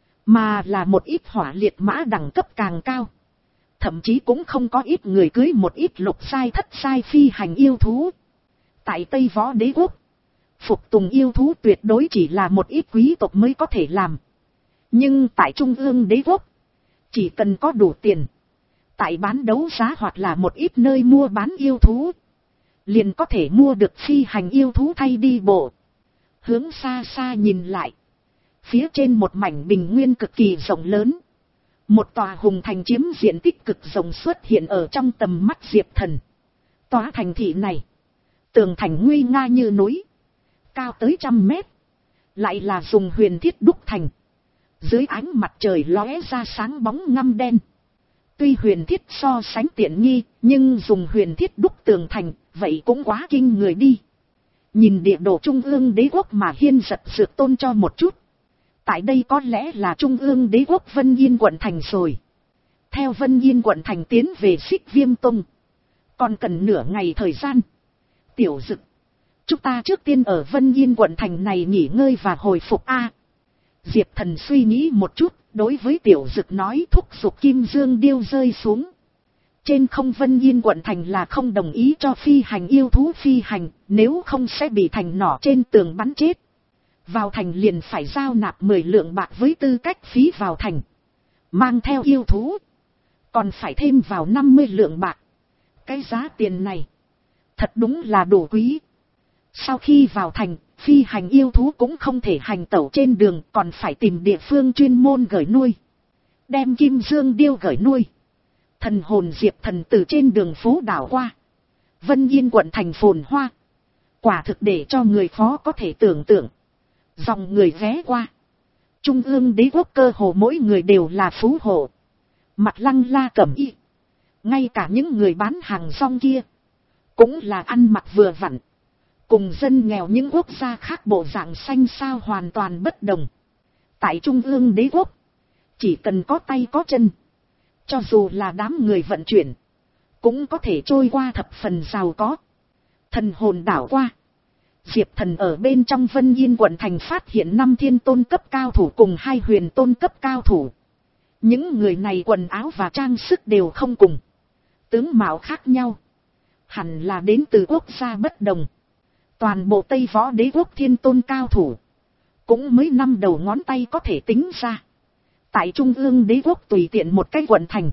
Mà là một ít hỏa liệt mã đẳng cấp càng cao. Thậm chí cũng không có ít người cưới một ít lục sai thất sai phi hành yêu thú. Tại Tây Võ đế quốc. Phục tùng yêu thú tuyệt đối chỉ là một ít quý tộc mới có thể làm. Nhưng tại Trung ương đế quốc, chỉ cần có đủ tiền, tại bán đấu giá hoặc là một ít nơi mua bán yêu thú, liền có thể mua được phi hành yêu thú thay đi bộ. Hướng xa xa nhìn lại, phía trên một mảnh bình nguyên cực kỳ rộng lớn, một tòa hùng thành chiếm diện tích cực rộng xuất hiện ở trong tầm mắt Diệp Thần. Tòa thành thị này, tường thành nguy nga như núi, cao tới trăm mét, lại là dùng huyền thiết đúc thành. Dưới ánh mặt trời lóe ra sáng bóng ngăm đen. Tuy huyền thiết so sánh tiện nghi, nhưng dùng huyền thiết đúc tường thành, vậy cũng quá kinh người đi. Nhìn địa đồ trung ương đế quốc mà Hiên giật dược tôn cho một chút. Tại đây có lẽ là trung ương đế quốc Vân Yên quận thành rồi. Theo Vân Yên quận thành tiến về Xích Viêm Tông. Còn cần nửa ngày thời gian. Tiểu Dực, chúng ta trước tiên ở Vân Yên quận thành này nghỉ ngơi và hồi phục a. Diệp Thần suy nghĩ một chút, đối với Tiểu Dực nói, thúc giục Kim Dương Điêu rơi xuống. Trên không Vân Yên quận thành là không đồng ý cho phi hành yêu thú phi hành, nếu không sẽ bị thành nỏ trên tường bắn chết. Vào thành liền phải giao nạp mười lượng bạc với tư cách phí vào thành. Mang theo yêu thú, còn phải thêm vào năm mươi lượng bạc. Cái giá tiền này, thật đúng là đủ quý. Sau khi vào thành, phi hành yêu thú cũng không thể hành tẩu trên đường, còn phải tìm địa phương chuyên môn gửi nuôi. Đem Kim Dương Điêu gửi nuôi. Thần hồn Diệp Thần từ trên đường phố đảo qua. Vân Yên quận thành phồn hoa. Quả thực để cho người khó có thể tưởng tượng. Dòng người ghé qua. Trung ương đế quốc cơ hồ mỗi người đều là phú hộ. Mặt lăng la cẩm y. Ngay cả những người bán hàng rong kia, cũng là ăn mặc vừa vặn. Cùng dân nghèo những quốc gia khác bộ dạng xanh sao hoàn toàn bất đồng. Tại Trung ương đế quốc, chỉ cần có tay có chân, cho dù là đám người vận chuyển, cũng có thể trôi qua thập phần giàu có. Thần hồn đảo qua. Diệp Thần ở bên trong Vân Yên quận thành phát hiện năm thiên tôn cấp cao thủ cùng hai huyền tôn cấp cao thủ. Những người này quần áo và trang sức đều không cùng. Tướng mạo khác nhau. Hẳn là đến từ quốc gia bất đồng. Toàn bộ Tây Võ đế quốc thiên tôn cao thủ, cũng mới năm đầu ngón tay có thể tính ra. Tại Trung ương đế quốc tùy tiện một cái quận thành,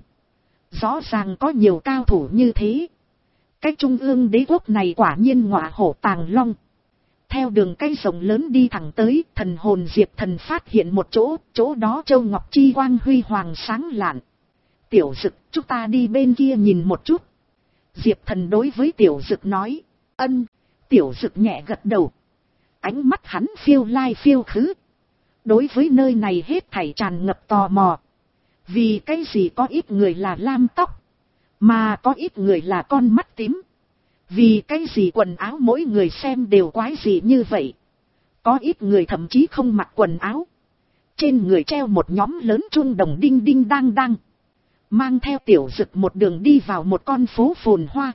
rõ ràng có nhiều cao thủ như thế. Cái Trung ương đế quốc này quả nhiên ngọa hổ tàng long. Theo đường cây rộng lớn đi thẳng tới, thần hồn Diệp Thần phát hiện một chỗ, chỗ đó châu ngọc chi quang huy hoàng sáng lạn. Tiểu Dực, chúng ta đi bên kia nhìn một chút. Diệp Thần đối với Tiểu Dực nói, ân. Tiểu Dực nhẹ gật đầu. Ánh mắt hắn phiêu lai phiêu khứ. Đối với nơi này hết thảy tràn ngập tò mò. Vì cái gì có ít người là lam tóc, mà có ít người là con mắt tím. Vì cái gì quần áo mỗi người xem đều quái dị như vậy. Có ít người thậm chí không mặc quần áo. Trên người treo một nhóm lớn chuông đồng đinh đinh đang đang. Mang theo Tiểu Dực một đường đi vào một con phố phồn hoa.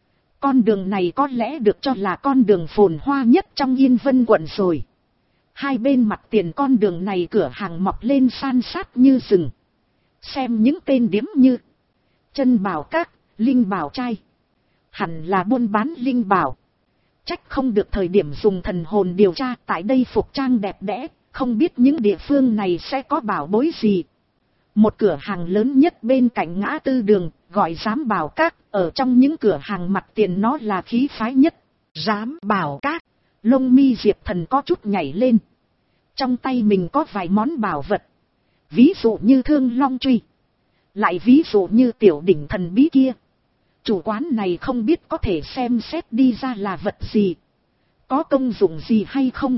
Con đường này có lẽ được cho là con đường phồn hoa nhất trong Yên Vân quận rồi. Hai bên mặt tiền con đường này cửa hàng mọc lên san sát như rừng. Xem những tên điếm như Chân Bảo Các, Linh Bảo Trai. Hẳn là buôn bán linh bảo. Trách không được thời điểm dùng thần hồn điều tra tại đây phục trang đẹp đẽ, không biết những địa phương này sẽ có bảo bối gì. Một cửa hàng lớn nhất bên cạnh ngã tư đường, gọi Giám Bảo Các, ở trong những cửa hàng mặt tiền nó là khí phái nhất. Giám Bảo Các, lông mi Diệp Thần có chút nhảy lên. Trong tay mình có vài món bảo vật. Ví dụ như Thương Long Truy. Lại ví dụ như tiểu đỉnh thần bí kia. Chủ quán này không biết có thể xem xét đi ra là vật gì. Có công dụng gì hay không.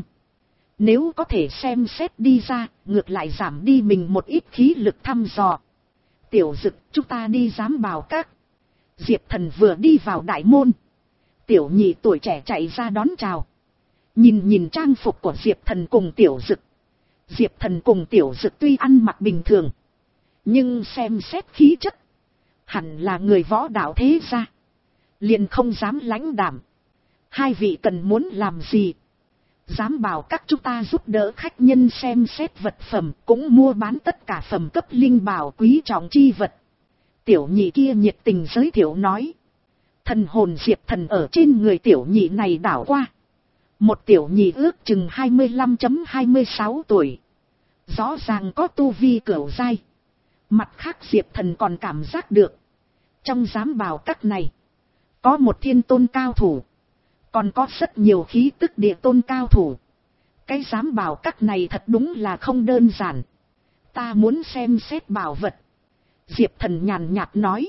Nếu có thể xem xét đi ra, ngược lại giảm đi mình một ít khí lực thăm dò. Tiểu Dực, chúng ta đi Giám Bảo Các. Diệp Thần vừa đi vào đại môn. Tiểu Nhị tuổi trẻ chạy ra đón chào. Nhìn nhìn trang phục của Diệp Thần cùng Tiểu Dực. Diệp Thần cùng Tiểu Dực tuy ăn mặc bình thường, nhưng xem xét khí chất, hẳn là người võ đạo thế gia. Liền không dám lãnh đạm. Hai vị cần muốn làm gì? Giám Bảo Các chúng ta giúp đỡ khách nhân xem xét vật phẩm, cũng mua bán tất cả phẩm cấp linh bảo quý trọng chi vật. Tiểu Nhị kia nhiệt tình giới thiệu nói. Thần hồn Diệp Thần ở trên người Tiểu Nhị này đảo qua. Một Tiểu Nhị ước chừng hai mươi lăm hai mươi sáu tuổi. Rõ ràng có tu vi cửu giai. Mặt khác Diệp Thần còn cảm giác được. Trong Giám Bảo Các này, có một thiên tôn cao thủ. Còn có rất nhiều khí tức địa tôn cao thủ. Cái Giám Bảo Các này thật đúng là không đơn giản. Ta muốn xem xét bảo vật. Diệp Thần nhàn nhạt nói.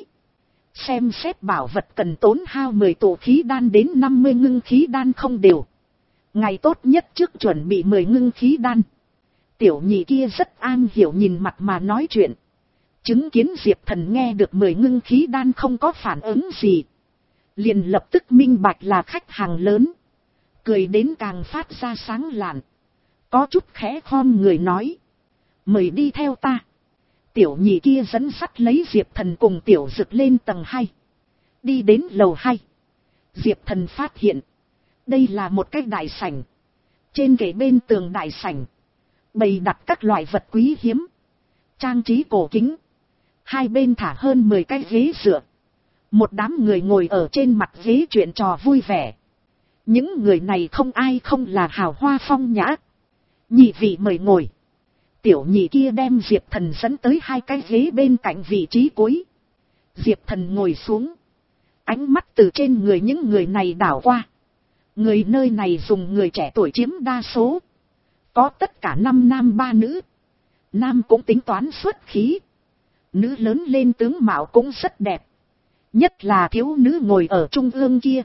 Xem xét bảo vật cần tốn hao mười tụ khí đan đến năm mươi ngưng khí đan không đều. Ngày tốt nhất trước chuẩn bị mười ngưng khí đan. Tiểu Nhị kia rất an hiểu nhìn mặt mà nói chuyện. Chứng kiến Diệp Thần nghe được mười ngưng khí đan không có phản ứng gì. Liền lập tức minh bạch là khách hàng lớn. Cười đến càng phát ra sáng lạn. Có chút khẽ khom người nói. Mời đi theo ta. Tiểu Nhị kia dẫn dắt lấy Diệp Thần cùng Tiểu Dực lên tầng hai. Đi đến lầu hai. Diệp Thần phát hiện. Đây là một cái đại sảnh. Trên kệ bên tường đại sảnh, bày đặt các loại vật quý hiếm. Trang trí cổ kính. Hai bên thả hơn mười cái ghế dựa. Một đám người ngồi ở trên mặt ghế chuyện trò vui vẻ. Những người này không ai không là hào hoa phong nhã. Nhị vị mời ngồi. Tiểu Nhị kia đem Diệp Thần dẫn tới hai cái ghế bên cạnh vị trí cuối. Diệp Thần ngồi xuống. Ánh mắt từ trên người những người này đảo qua. Người nơi này dùng người trẻ tuổi chiếm đa số. Có tất cả năm nam ba nữ. Nam cũng tính toán xuất khí. Nữ lớn lên tướng mạo cũng rất đẹp. Nhất là thiếu nữ ngồi ở trung ương kia.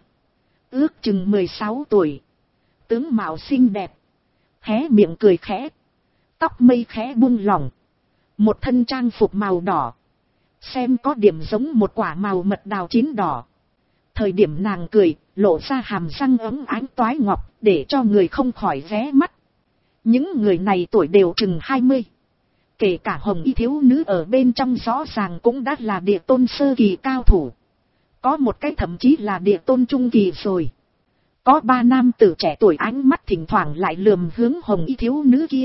Ước chừng mười sáu tuổi. Tướng mạo xinh đẹp. Hé miệng cười khẽ. Tóc mây khẽ buông lỏng. Một thân trang phục màu đỏ. Xem có điểm giống một quả màu mật đào chín đỏ. Thời điểm nàng cười, lộ ra hàm răng ấm ánh toái ngọc, để cho người không khỏi ghé mắt. Những người này tuổi đều chừng hai mươi. Kể cả hồng y thiếu nữ ở bên trong rõ ràng cũng đã là địa tôn sơ kỳ cao thủ. Có một cái thậm chí là địa tôn trung kỳ rồi. Có ba nam tử trẻ tuổi ánh mắt thỉnh thoảng lại lườm hướng hồng y thiếu nữ kia.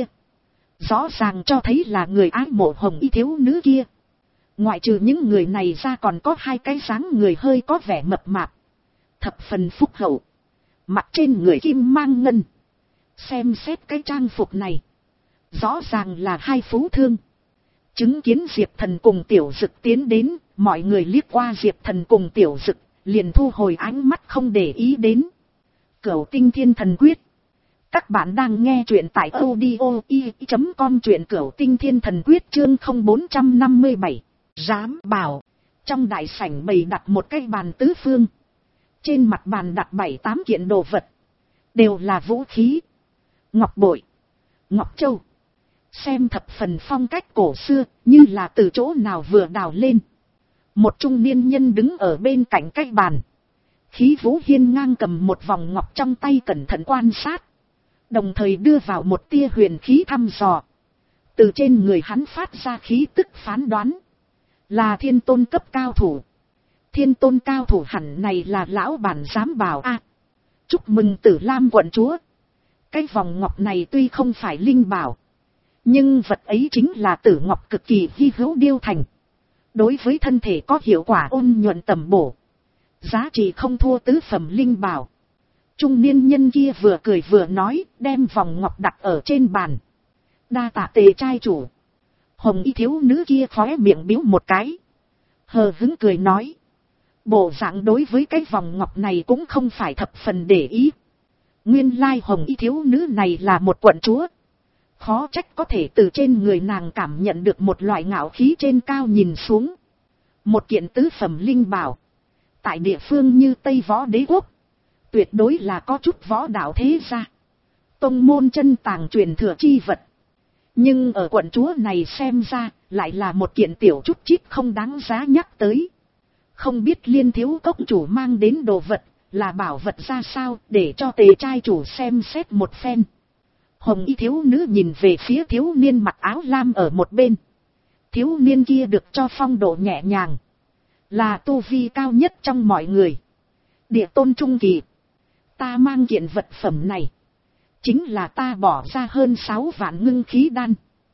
Rõ ràng cho thấy là người ái mộ hồng y thiếu nữ kia. Ngoại trừ những người này ra còn có hai cái dáng người hơi có vẻ mập mạp. Thập phần phúc hậu. Mặt trên người kim mang ngân. Xem xét cái trang phục này. Rõ ràng là hai phú thương. Chứng kiến Diệp Thần cùng Tiểu Dực tiến đến. Mọi người liếc qua Diệp Thần cùng Tiểu Dực. Liền thu hồi ánh mắt không để ý đến. Cửu Tinh Thiên Thần Quyết. Các bạn đang nghe truyện tại audio i chấm com, truyện Cửu Tinh Thiên Thần Quyết chương không bốn năm bảy. Giám Bảo. Trong đại sảnh bày đặt một cái bàn tứ phương. trên mặt bàn đặt bảy tám kiện đồ vật, đều là vũ khí, ngọc bội, ngọc châu, xem thập phần phong cách cổ xưa, như là từ chỗ nào vừa đào lên. Một trung niên nhân đứng ở bên cạnh cái bàn, khí vũ hiên ngang cầm một vòng ngọc trong tay cẩn thận quan sát, đồng thời đưa vào một tia huyền khí thăm dò. Từ trên người hắn phát ra khí tức phán đoán, là thiên tôn cấp cao thủ. Thiên tôn cao thủ hẳn này là lão bản giám bảo a. Chúc mừng Tử Lam quận chúa. Cái vòng ngọc này tuy không phải linh bảo, nhưng vật ấy chính là tử ngọc cực kỳ hy hữu điêu thành. Đối với thân thể có hiệu quả ôn nhuận tầm bổ, giá trị không thua tứ phẩm linh bảo. Trung niên nhân kia vừa cười vừa nói, đem vòng ngọc đặt ở trên bàn. Đa tạ Tề trai chủ. Hồng y thiếu nữ kia khóe miệng biếu một cái, hờ hứng cười nói, bộ dạng đối với cái vòng ngọc này cũng không phải thập phần để ý. Nguyên lai hồng y thiếu nữ này là một quận chúa, khó trách có thể từ trên người nàng cảm nhận được một loại ngạo khí trên cao nhìn xuống. Một kiện tứ phẩm linh bảo, tại địa phương như Tây Võ Đế Quốc, tuyệt đối là có chút võ đạo thế gia, tông môn chân tàng truyền thừa chi vật. Nhưng ở quận chúa này xem ra, lại là một kiện tiểu chút chít không đáng giá nhắc tới. Không biết Liên thiếu cốc chủ mang đến đồ vật, là bảo vật ra sao, để cho Tề trai chủ xem xét một phen. Hồng y thiếu nữ nhìn về phía thiếu niên mặc áo lam ở một bên. Thiếu niên kia được cho phong độ nhẹ nhàng, là tu vi cao nhất trong mọi người, địa tôn trung kỳ. Ta mang kiện vật phẩm này, chính là ta bỏ ra hơn sáu vạn ngưng khí đan,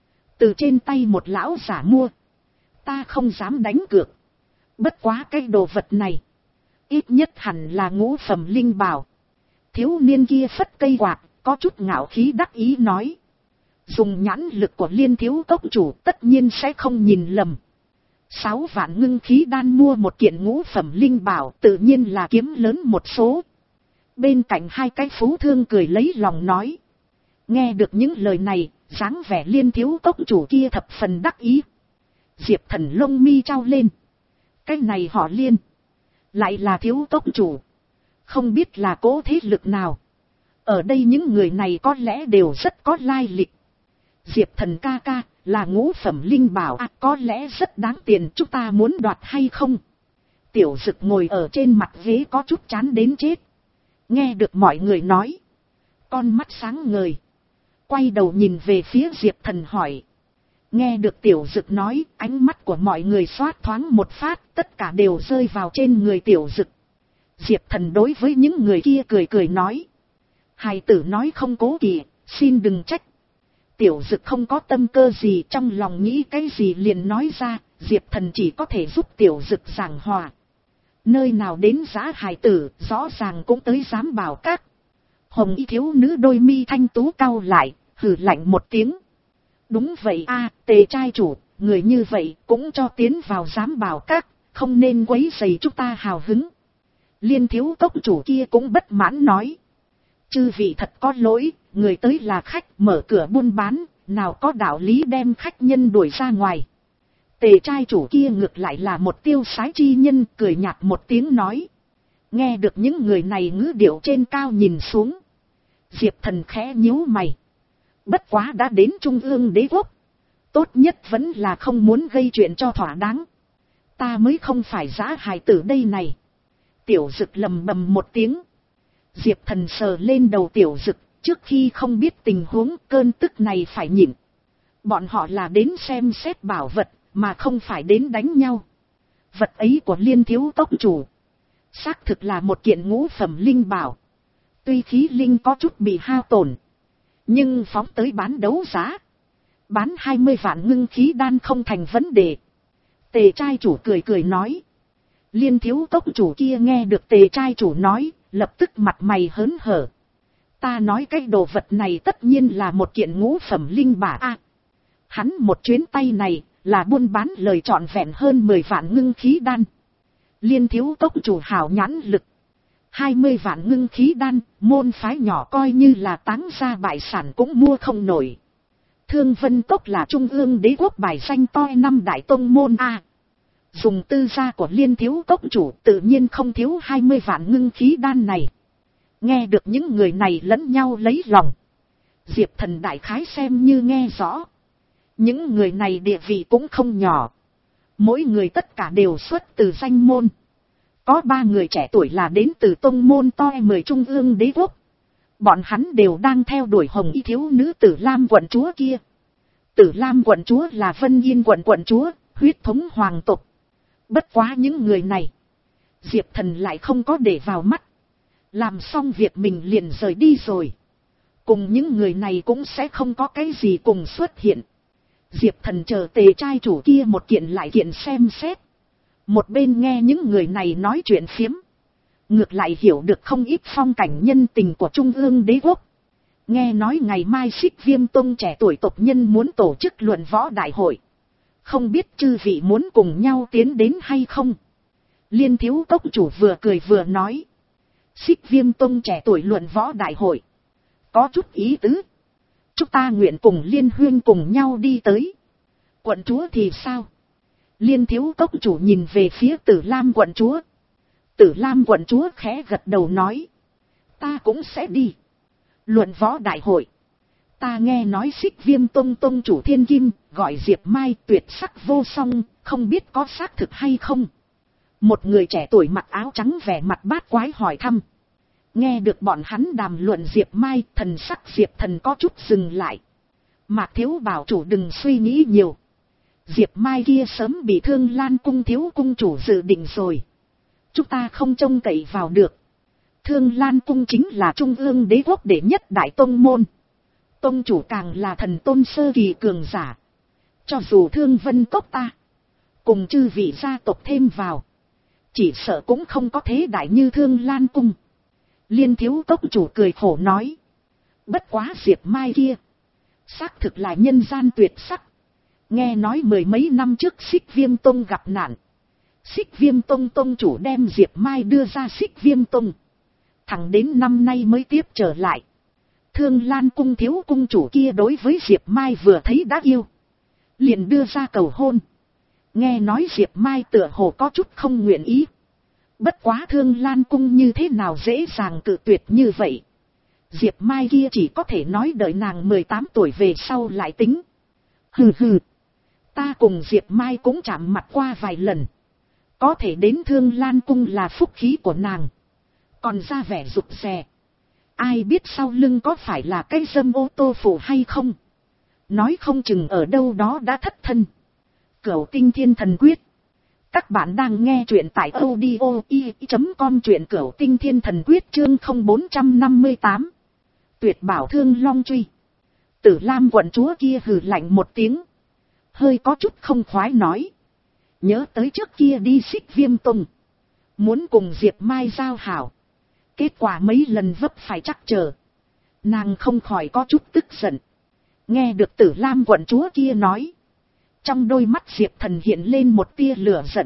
từ trên tay một lão giả mua. Ta không dám đánh cược, bất quá cái đồ vật này, ít nhất hẳn là ngũ phẩm linh bảo. Thiếu niên kia phất cây quạt, có chút ngạo khí đắc ý nói. Dùng nhãn lực của Liên thiếu cốc chủ tất nhiên sẽ không nhìn lầm. Sáu vạn ngưng khí đan mua một kiện ngũ phẩm linh bảo tự nhiên là kiếm lớn một số. Bên cạnh hai cái phú thương cười lấy lòng nói. Nghe được những lời này, dáng vẻ Liên thiếu cốc chủ kia thập phần đắc ý. Diệp Thần lông mi trao lên. Cái này họ Liên, lại là thiếu cốc chủ, không biết là cố thế lực nào. Ở đây những người này có lẽ đều rất có lai lịch. Diệp Thần ca ca, là ngũ phẩm linh bảo à, có lẽ rất đáng tiền, chúng ta muốn đoạt hay không? Tiểu Dực ngồi ở trên mặt ghế có chút chán đến chết. Nghe được mọi người nói, con mắt sáng ngời, quay đầu nhìn về phía Diệp Thần hỏi. Nghe được Tiểu Dực nói, ánh mắt của mọi người xoát thoáng một phát, tất cả đều rơi vào trên người Tiểu Dực. Diệp Thần đối với những người kia cười cười nói. Hài tử nói không cố kỵ, xin đừng trách. Tiểu Dực không có tâm cơ gì, trong lòng nghĩ cái gì liền nói ra, Diệp Thần chỉ có thể giúp Tiểu Dực giảng hòa. Nơi nào đến giá hài tử, rõ ràng cũng tới giám bảo các. Hồng y thiếu nữ đôi mi thanh tú cau lại, hừ lạnh một tiếng. Đúng vậy a, Tề trai chủ, người như vậy cũng cho tiến vào giám bảo các, không nên quấy rầy chúng ta hào hứng. Liên thiếu cốc chủ kia cũng bất mãn nói. Chư vị thật có lỗi, người tới là khách, mở cửa buôn bán, nào có đạo lý đem khách nhân đuổi ra ngoài. Tề trai chủ kia ngược lại là một tiêu sái chi nhân, cười nhạt một tiếng nói. Nghe được những người này ngữ điệu trên cao nhìn xuống, Diệp Thần khẽ nhíu mày. Bất quá đã đến Trung ương Đế quốc, tốt nhất vẫn là không muốn gây chuyện cho thỏa đáng. Ta mới không phải giá hài tử đây này. Tiểu Dực lầm bầm một tiếng. Diệp Thần sờ lên đầu Tiểu Dực, trước khi không biết tình huống, cơn tức này phải nhịn. Bọn họ là đến xem xét bảo vật, mà không phải đến đánh nhau. Vật ấy của Liên thiếu cốc chủ, xác thực là một kiện ngũ phẩm linh bảo. Tuy khí linh có chút bị hao tổn, nhưng phóng tới bán đấu giá, bán hai mươi vạn ngưng khí đan không thành vấn đề. Tề trai chủ cười cười nói. Liên thiếu cốc chủ kia nghe được Tề trai chủ nói, lập tức mặt mày hớn hở. Ta nói cái đồ vật này tất nhiên là một kiện ngũ phẩm linh bảo a. À, hắn một chuyến tay này là buôn bán lời trọn vẹn hơn mười vạn ngưng khí đan. Liên thiếu cốc chủ hảo nhãn lực. hai mươi vạn ngưng khí đan, môn phái nhỏ coi như là táng ra bại sản cũng mua không nổi. Thương Vân Cốc là Trung ương Đế quốc bài danh toi năm đại tông môn a. Dùng tư gia của Liên thiếu cốc chủ tự nhiên không thiếu hai mươi vạn ngưng khí đan này. Nghe được những người này lẫn nhau lấy lòng. Diệp Thần đại khái xem như nghe rõ. Những người này địa vị cũng không nhỏ. Mỗi người tất cả đều xuất từ danh môn. Có ba người trẻ tuổi là đến từ tông môn to mười trung ương đế quốc. Bọn hắn đều đang theo đuổi hồng y thiếu nữ Tử Lam quận chúa kia. Tử Lam quận chúa là Vân Yên quận quận chúa, huyết thống hoàng tộc. Bất quá những người này, Diệp Thần lại không có để vào mắt. Làm xong việc mình liền rời đi rồi. Cùng những người này cũng sẽ không có cái gì cùng xuất hiện. Diệp Thần chờ tề trai chủ kia một kiện lại kiện xem xét. Một bên nghe những người này nói chuyện phiếm. Ngược lại hiểu được không ít phong cảnh nhân tình của Trung ương đế quốc. Nghe nói ngày mai Xích Viêm Tông trẻ tuổi tộc nhân muốn tổ chức luận võ đại hội. Không biết chư vị muốn cùng nhau tiến đến hay không? Liên thiếu cốc chủ vừa cười vừa nói. Xích Viêm Tông trẻ tuổi luận võ đại hội. Có chút ý tứ. Chúng ta nguyện cùng Liên huyên cùng nhau đi tới. Quận chúa thì sao? Liên thiếu cốc chủ nhìn về phía Tử Lam quận chúa. Tử Lam quận chúa khẽ gật đầu nói. Ta cũng sẽ đi. Luận võ đại hội. Ta nghe nói Xích Viêm Tông Tông chủ Thiên Kim, gọi Diệp Mai tuyệt sắc vô song, không biết có xác thực hay không? Một người trẻ tuổi mặc áo trắng vẻ mặt bát quái hỏi thăm. Nghe được bọn hắn đàm luận Diệp Mai, thần sắc Diệp Thần có chút dừng lại. Mạc thiếu bảo chủ đừng suy nghĩ nhiều. Diệp Mai kia sớm bị Thương Lan cung thiếu cung chủ dự định rồi. Chúng ta không trông cậy vào được. Thương Lan cung chính là trung ương đế quốc đệ nhất đại tông môn. Tông chủ càng là thần tôn sơ kỳ cường giả. Cho dù Thương Vân cốc ta cùng chư vị gia tộc thêm vào, chỉ sợ cũng không có thế đại như Thương Lan cung. Liên thiếu cốc chủ cười khổ nói. Bất quá Diệp Mai kia xác thực là nhân gian tuyệt sắc. Nghe nói mười mấy năm trước Xích Viêm Tông gặp nạn. Xích Viêm Tông tông chủ đem Diệp Mai đưa ra Xích Viêm Tông. Thẳng đến năm nay mới tiếp trở lại. Thương Lan cung thiếu cung chủ kia đối với Diệp Mai vừa thấy đã yêu. Liền đưa ra cầu hôn. Nghe nói Diệp Mai tựa hồ có chút không nguyện ý. Bất quá Thương Lan cung như thế nào dễ dàng cự tuyệt như vậy. Diệp Mai kia chỉ có thể nói đợi nàng mười tám tuổi về sau lại tính. Hừ hừ. Ta cùng Diệp Mai cũng chạm mặt qua vài lần. Có thể đến Thương Lan cung là phúc khí của nàng. Còn ra vẻ rụt rè. Ai biết sau lưng có phải là cái dâm ô tô phủ hay không? Nói không chừng ở đâu đó đã thất thân. Cửu Tinh Thiên Thần Quyết. Các bạn đang nghe truyện tại audio i chấm com, truyện Cửu Tinh Thiên Thần Quyết chương không bốn năm tám. Tuyệt bảo Thương Long Truy. Tử Lam quận chúa kia hừ lạnh một tiếng. Hơi có chút không khoái nói. Nhớ tới trước kia đi Xích Viêm Tông. Muốn cùng Diệp Mai giao hảo. Kết quả mấy lần vấp phải trắc trở. Nàng không khỏi có chút tức giận. Nghe được Tử Lam quận chúa kia nói. Trong đôi mắt Diệp Thần hiện lên một tia lửa giận.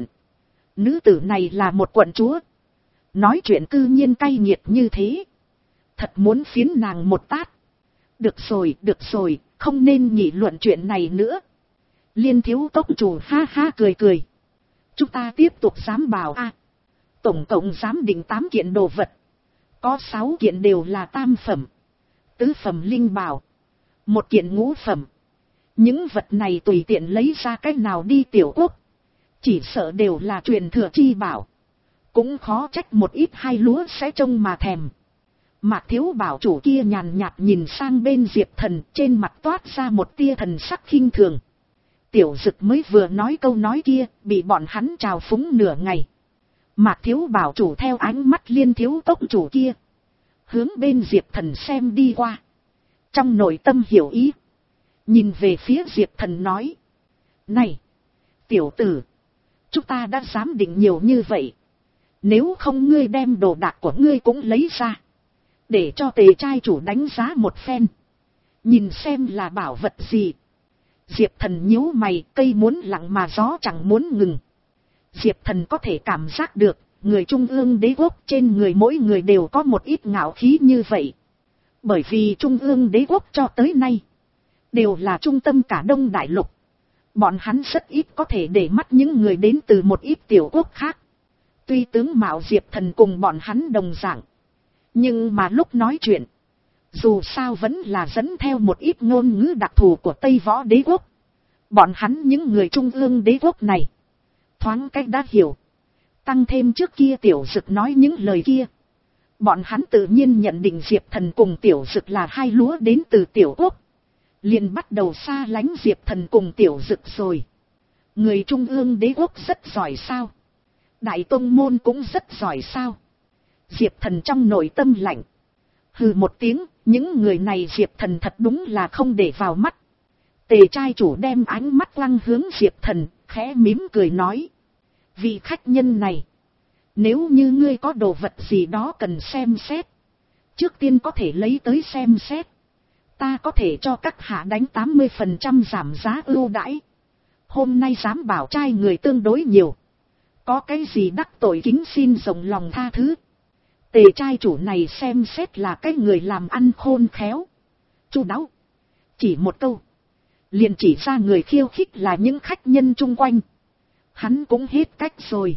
Nữ tử này là một quận chúa. Nói chuyện cư nhiên cay nghiệt như thế. Thật muốn phiến nàng một tát. Được rồi, được rồi, không nên nghị luận chuyện này nữa. Liên thiếu tốc chủ ha ha cười cười. Chúng ta tiếp tục giám bảo a. Tổng cộng giám định tám kiện đồ vật. Có sáu kiện đều là tam phẩm. Tứ phẩm linh bảo. Một kiện ngũ phẩm. Những vật này tùy tiện lấy ra cách nào đi tiểu quốc. Chỉ sợ đều là truyền thừa chi bảo. Cũng khó trách một ít hai lúa sẽ trông mà thèm. Mạc thiếu bảo chủ kia nhàn nhạt nhìn sang bên Diệp Thần, trên mặt toát ra một tia thần sắc khinh thường. Tiểu Dực mới vừa nói câu nói kia, bị bọn hắn trào phúng nửa ngày. Mạc thiếu bảo chủ theo ánh mắt liên thiếu tốc chủ kia. Hướng bên Diệp Thần xem đi qua. Trong nội tâm hiểu ý. Nhìn về phía Diệp Thần nói. Này! Tiểu tử! Chúng ta đã dám định nhiều như vậy. Nếu không ngươi đem đồ đạc của ngươi cũng lấy ra. Để cho tề trai chủ đánh giá một phen. Nhìn xem là bảo vật gì. Diệp Thần nhíu mày, cây muốn lặng mà gió chẳng muốn ngừng. Diệp Thần có thể cảm giác được, người trung ương đế quốc trên người mỗi người đều có một ít ngạo khí như vậy. Bởi vì trung ương đế quốc cho tới nay, đều là trung tâm cả Đông Đại Lục. Bọn hắn rất ít có thể để mắt những người đến từ một ít tiểu quốc khác. Tuy tướng mạo Diệp Thần cùng bọn hắn đồng dạng, nhưng mà lúc nói chuyện, dù sao vẫn là dẫn theo một ít ngôn ngữ đặc thù của Tây Võ Đế Quốc. Bọn hắn những người trung ương đế quốc này, thoáng cách đã hiểu. Tăng thêm trước kia Tiểu Dực nói những lời kia, bọn hắn tự nhiên nhận định Diệp Thần cùng Tiểu Dực là hai lúa đến từ tiểu quốc. Liền bắt đầu xa lánh Diệp Thần cùng Tiểu Dực rồi. Người trung ương đế quốc rất giỏi sao? Đại tông môn cũng rất giỏi sao? Diệp Thần trong nội tâm lạnh. Hừ một tiếng, những người này Diệp Thần thật đúng là không để vào mắt. Tề trai chủ đem ánh mắt lăng hướng Diệp Thần, khẽ mím cười nói. Vị khách nhân này, nếu như ngươi có đồ vật gì đó cần xem xét, trước tiên có thể lấy tới xem xét. Ta có thể cho các hạ đánh tám mươi phần trăm giảm giá ưu đãi. Hôm nay dám bảo trai người tương đối nhiều. Có cái gì đắc tội kính xin rộng lòng tha thứ. Tề trai chủ này xem xét là cái người làm ăn khôn khéo, chu đáo. Chỉ một câu, liền chỉ ra người khiêu khích là những khách nhân chung quanh. Hắn cũng hết cách rồi.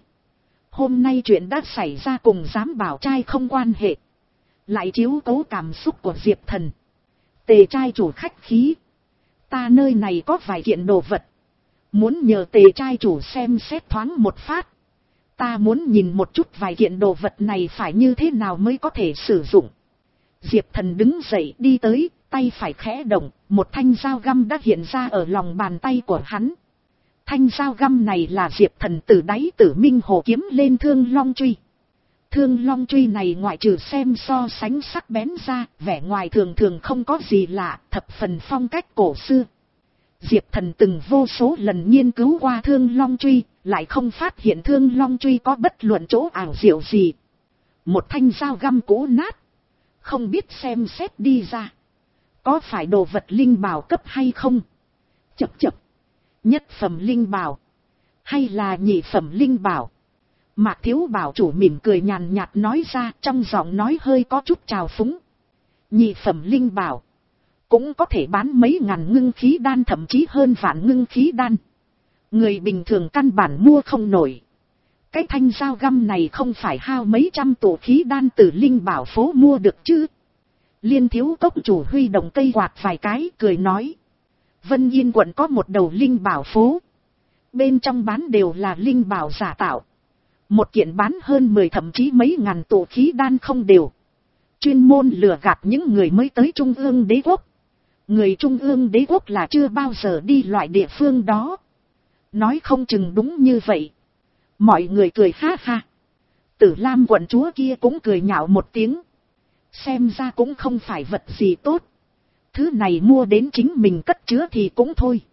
Hôm nay chuyện đã xảy ra cùng giám bảo trai không quan hệ, lại chiếu cố cảm xúc của Diệp Thần. Tề trai chủ khách khí. Ta nơi này có vài kiện đồ vật, muốn nhờ tề trai chủ xem xét thoáng một phát. Ta muốn nhìn một chút vài kiện đồ vật này phải như thế nào mới có thể sử dụng. Diệp Thần đứng dậy đi tới, tay phải khẽ động, một thanh dao găm đã hiện ra ở lòng bàn tay của hắn. Thanh dao găm này là Diệp Thần từ đáy Tử Minh Hồ kiếm lên Thương Long Truy. Thương Long Truy này ngoại trừ xem so sánh sắc bén ra, vẻ ngoài thường thường không có gì lạ, thập phần phong cách cổ xưa. Diệp Thần từng vô số lần nghiên cứu qua Thương Long Truy, lại không phát hiện Thương Long Truy có bất luận chỗ ảo diệu gì. Một thanh dao găm cũ nát, không biết xem xét đi ra, có phải đồ vật linh bảo cấp hay không? Chập chập, nhất phẩm linh bảo, hay là nhị phẩm linh bảo? Mạc Thiếu Bảo chủ mỉm cười nhàn nhạt nói ra, trong giọng nói hơi có chút trào phúng. Nhị phẩm linh bảo, cũng có thể bán mấy ngàn ngưng khí đan, thậm chí hơn vạn ngưng khí đan. Người bình thường căn bản mua không nổi. Cái thanh dao găm này không phải hao mấy trăm tổ khí đan từ linh bảo phố mua được chứ? Liên Thiếu Cốc chủ huy động cây quạt vài cái cười nói. Vân Yên quận có một đầu linh bảo phố, bên trong bán đều là linh bảo giả tạo. Một kiện bán hơn mười thậm chí mấy ngàn tổ khí đan không đều. Chuyên môn lừa gạt những người mới tới Trung ương đế quốc. Người Trung ương đế quốc là chưa bao giờ đi loại địa phương đó. Nói không chừng đúng như vậy. Mọi người cười ha ha. Tử Lam quận chúa kia cũng cười nhạo một tiếng. Xem ra cũng không phải vật gì tốt. Thứ này mua đến chính mình cất chứa thì cũng thôi.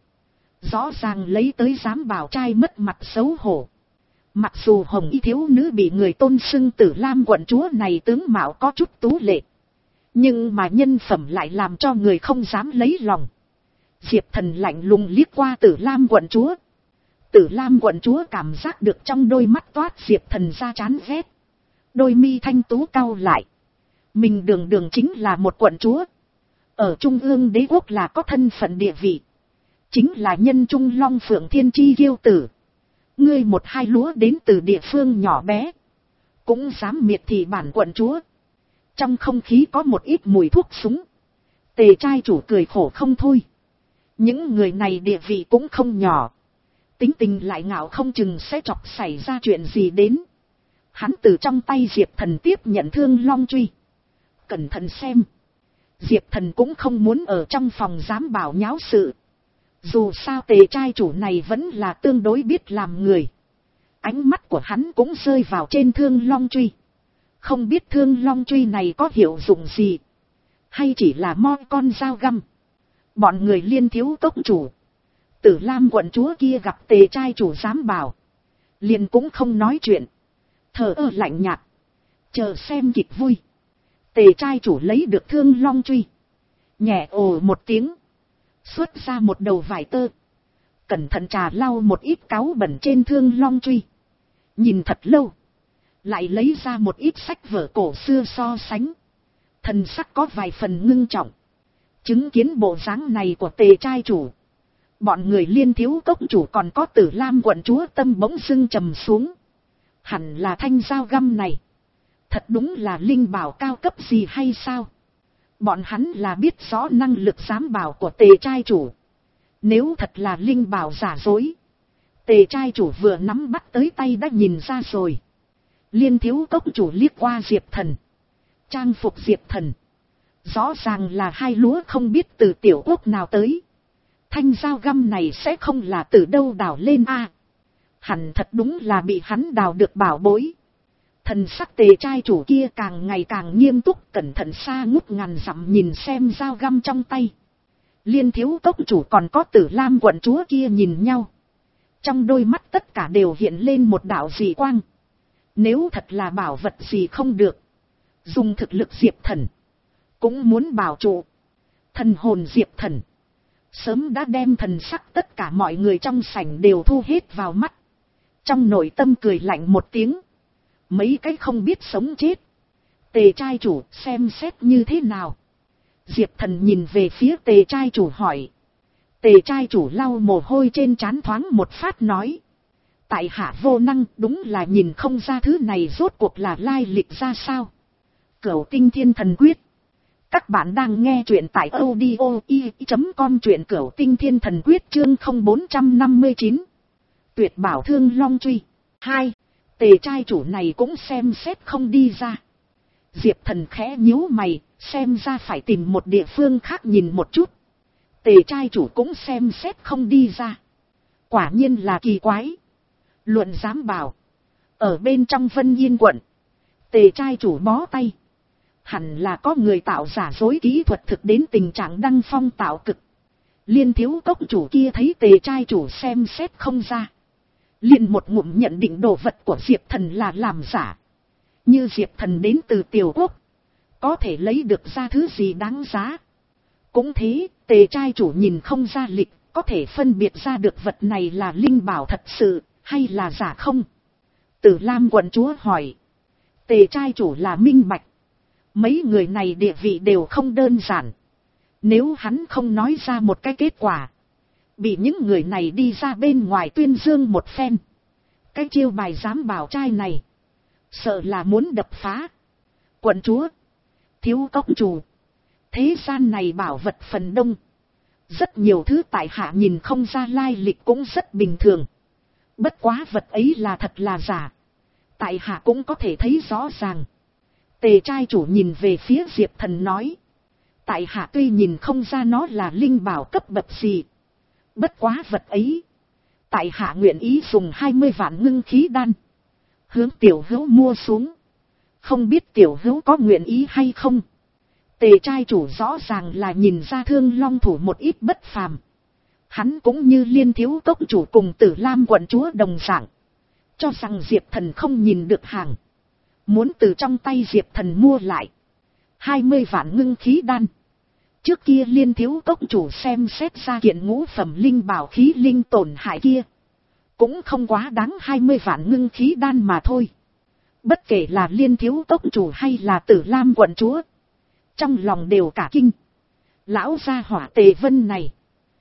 Rõ ràng lấy tới dám bảo trai mất mặt xấu hổ. Mặc dù hồng y thiếu nữ bị người tôn xưng Tử Lam quận chúa này tướng mạo có chút tú lệ, nhưng mà nhân phẩm lại làm cho người không dám lấy lòng. Diệp Thần lạnh lùng liếc qua Tử Lam quận chúa. Tử Lam quận chúa cảm giác được trong đôi mắt toát Diệp Thần ra chán ghét. Đôi mi thanh tú cau lại. Mình đường đường chính là một quận chúa, ở Trung ương đế quốc là có thân phận địa vị, chính là nhân Trung Long Phượng Thiên Chi kiêu tử. Ngươi một hai lúa đến từ địa phương nhỏ bé, cũng dám miệt thị bản quận chúa. Trong không khí có một ít mùi thuốc súng. Tề trai chủ cười khổ không thôi. Những người này địa vị cũng không nhỏ, tính tình lại ngạo không chừng sẽ chọc xảy ra chuyện gì đến. Hắn từ trong tay Diệp Thần tiếp nhận Thương Long Truy. Cẩn thận xem. Diệp Thần cũng không muốn ở trong phòng giám bảo nháo sự. Dù sao tề trai chủ này vẫn là tương đối biết làm người. Ánh mắt của hắn cũng rơi vào trên Thương Long Truy. Không biết Thương Long Truy này có hiệu dụng gì, hay chỉ là moi con dao găm. Bọn người Liên Thiếu Cốc chủ, Tử Lam quận chúa kia gặp tề trai chủ giám bảo, liền cũng không nói chuyện, thờ ơ lạnh nhạt, chờ xem kịch vui. Tề trai chủ lấy được Thương Long Truy, nhẹ ồ một tiếng, xuất ra một đầu vải tơ, cẩn thận trà lau một ít cáu bẩn trên Thương Long Truy. Nhìn thật lâu, lại lấy ra một ít sách vở cổ xưa so sánh, thần sắc có vài phần ngưng trọng. Chứng kiến bộ dáng này của tề trai chủ, Bọn người Liên thiếu cốc chủ còn có Tử Lam quận chúa tâm bỗng dưng trầm xuống. Hẳn là thanh dao găm này. Thật đúng là linh bảo cao cấp gì hay sao? Bọn hắn là biết rõ năng lực giám bảo của Tề trai chủ. Nếu thật là linh bảo giả dối, Tề trai chủ vừa nắm bắt tới tay đã nhìn ra rồi. Liên thiếu cốc chủ liếc qua Diệp Thần. Trang phục Diệp Thần rõ ràng là hai lúa không biết từ tiểu quốc nào tới. Thanh dao găm này sẽ không là từ đâu đào lên a? À, hẳn thật đúng là bị hắn đào được bảo bối. Thần sắc Tề trai chủ kia càng ngày càng nghiêm túc, cẩn thận xa ngút ngàn dặm nhìn xem dao găm trong tay. Liên thiếu cốc chủ còn có Tử Lam quận chúa kia nhìn nhau. Trong đôi mắt tất cả đều hiện lên một đạo dị quang. Nếu thật là bảo vật gì không được, dùng thực lực Diệp Thần cũng muốn bảo trụ. Thần hồn Diệp Thần sớm đã đem thần sắc tất cả mọi người trong sảnh đều thu hết vào mắt. Trong nội tâm cười lạnh một tiếng. Mấy cái không biết sống chết. Tề trai chủ xem xét như thế nào? Diệp Thần nhìn về phía Tề trai chủ hỏi. Tề trai chủ lau mồ hôi trên trán thoáng một phát nói. Tại hạ vô năng, đúng là nhìn không ra thứ này rốt cuộc là lai lịch ra sao. Cửu Tinh Thiên Thần Quyết. Các bạn đang nghe truyện tại audio i chấm com, truyện Cửu Tinh Thiên Thần Quyết chương không bốn năm chín. Tuyệt bảo Thương Long Truy. hai. Tề trai chủ này cũng xem xét không đi ra. Diệp Thần khẽ nhíu mày, xem ra phải tìm một địa phương khác nhìn một chút. Tề trai chủ cũng xem xét không đi ra. Quả nhiên là kỳ quái. Luận giám bảo, ở bên trong Vân Yên quận, Tề trai chủ bó tay. Hẳn là có người tạo giả dối kỹ thuật thực đến tình trạng đăng phong tạo cực. Liên thiếu cốc chủ kia thấy Tề trai chủ xem xét không ra, liền một ngụm nhận định đồ vật của Diệp Thần là làm giả. Như Diệp Thần đến từ tiểu quốc, có thể lấy được ra thứ gì đáng giá. Cũng thế, Tề trai chủ nhìn không ra lịch, có thể phân biệt ra được vật này là linh bảo thật sự hay là giả không? Tử Lam quận chúa hỏi. Tề trai chủ là minh bạch. Mấy người này địa vị đều không đơn giản. Nếu hắn không nói ra một cái kết quả, bị những người này đi ra bên ngoài tuyên dương một phen, cái chiêu bài giám bảo trai này sợ là muốn đập phá. Quận chúa, thiếu cốc chủ, thế gian này bảo vật phần đông, rất nhiều thứ tại hạ nhìn không ra lai lịch cũng rất bình thường. Bất quá vật ấy là thật là giả, tại hạ cũng có thể thấy rõ ràng. Tề trai chủ nhìn về phía Diệp Thần nói. Tại hạ tuy nhìn không ra nó là linh bảo cấp bậc gì, bất quá vật ấy, tại hạ nguyện ý dùng hai mươi vạn ngưng khí đan hướng tiểu hữu mua xuống. Không biết tiểu hữu có nguyện ý hay không? Tề trai chủ rõ ràng là nhìn ra Thương Long thủ một ít bất phàm. Hắn cũng như Liên thiếu cốc chủ cùng Tử Lam quận chúa đồng dạng, cho rằng Diệp Thần không nhìn được hàng, muốn từ trong tay Diệp Thần mua lại hai mươi vạn ngưng khí đan. Trước kia Liên thiếu cốc chủ xem xét ra kiện ngũ phẩm linh bảo khí linh tổn hại kia, cũng không quá đáng hai mươi vạn ngưng khí đan mà thôi. Bất kể là Liên thiếu cốc chủ hay là Tử Lam quận chúa, trong lòng đều cả kinh. Lão gia hỏa Tề Vân này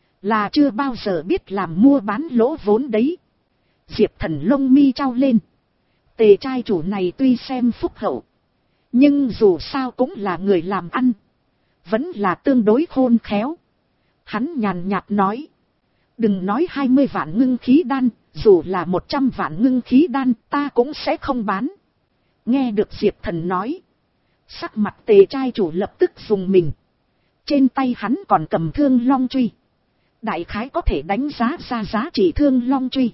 là chưa bao giờ biết làm mua bán lỗ vốn đấy. Diệp Thần lông mi trao lên. Tề trai chủ này tuy xem phúc hậu, nhưng dù sao cũng là người làm ăn, vẫn là tương đối khôn khéo. Hắn nhàn nhạt nói. Đừng nói hai mươi vạn ngưng khí đan, dù là một trăm vạn ngưng khí đan ta cũng sẽ không bán. Nghe được Diệp Thần nói, sắc mặt Tề trai chủ lập tức dùng mình. Trên tay hắn còn cầm Thương Long truy, đại khái có thể đánh giá ra giá trị Thương Long truy.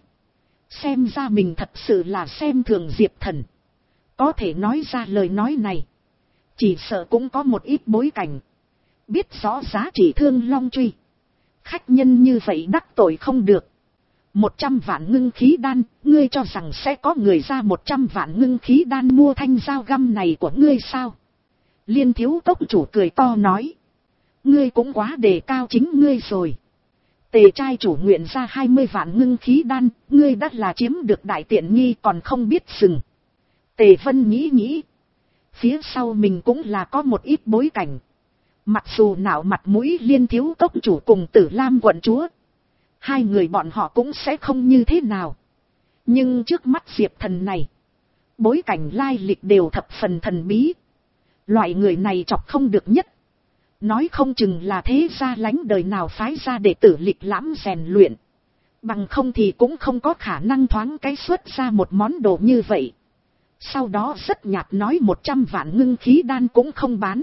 Xem ra mình thật sự là xem thường Diệp Thần. Có thể nói ra lời nói này, chỉ sợ cũng có một ít bối cảnh. Biết rõ giá trị Thương Long truy, khách nhân như vậy đắc tội không được. Một trăm vạn ngưng khí đan, ngươi cho rằng sẽ có người ra một trăm vạn ngưng khí đan mua thanh dao găm này của ngươi sao? Liên thiếu cốc chủ cười to nói. Ngươi cũng quá đề cao chính ngươi rồi. Tề trai chủ nguyện ra hai mươi vạn ngưng khí đan, ngươi đã là chiếm được đại tiện nghi còn không biết dừng. Tề Vân nghĩ nghĩ, phía sau mình cũng là có một ít bối cảnh. Mặc dù nạo mặt mũi Liên thiếu cốc chủ cùng Tử Lam quận chúa, hai người bọn họ cũng sẽ không như thế nào. Nhưng trước mắt Diệp Thần này, bối cảnh lai lịch đều thập phần thần bí. Loại người này chọc không được nhất. Nói không chừng là thế gia lánh đời nào phái ra để tử lịch lãm rèn luyện. Bằng không thì cũng không có khả năng thoáng cái xuất ra một món đồ như vậy. Sau đó rất nhạt nói một trăm vạn ngưng khí đan cũng không bán.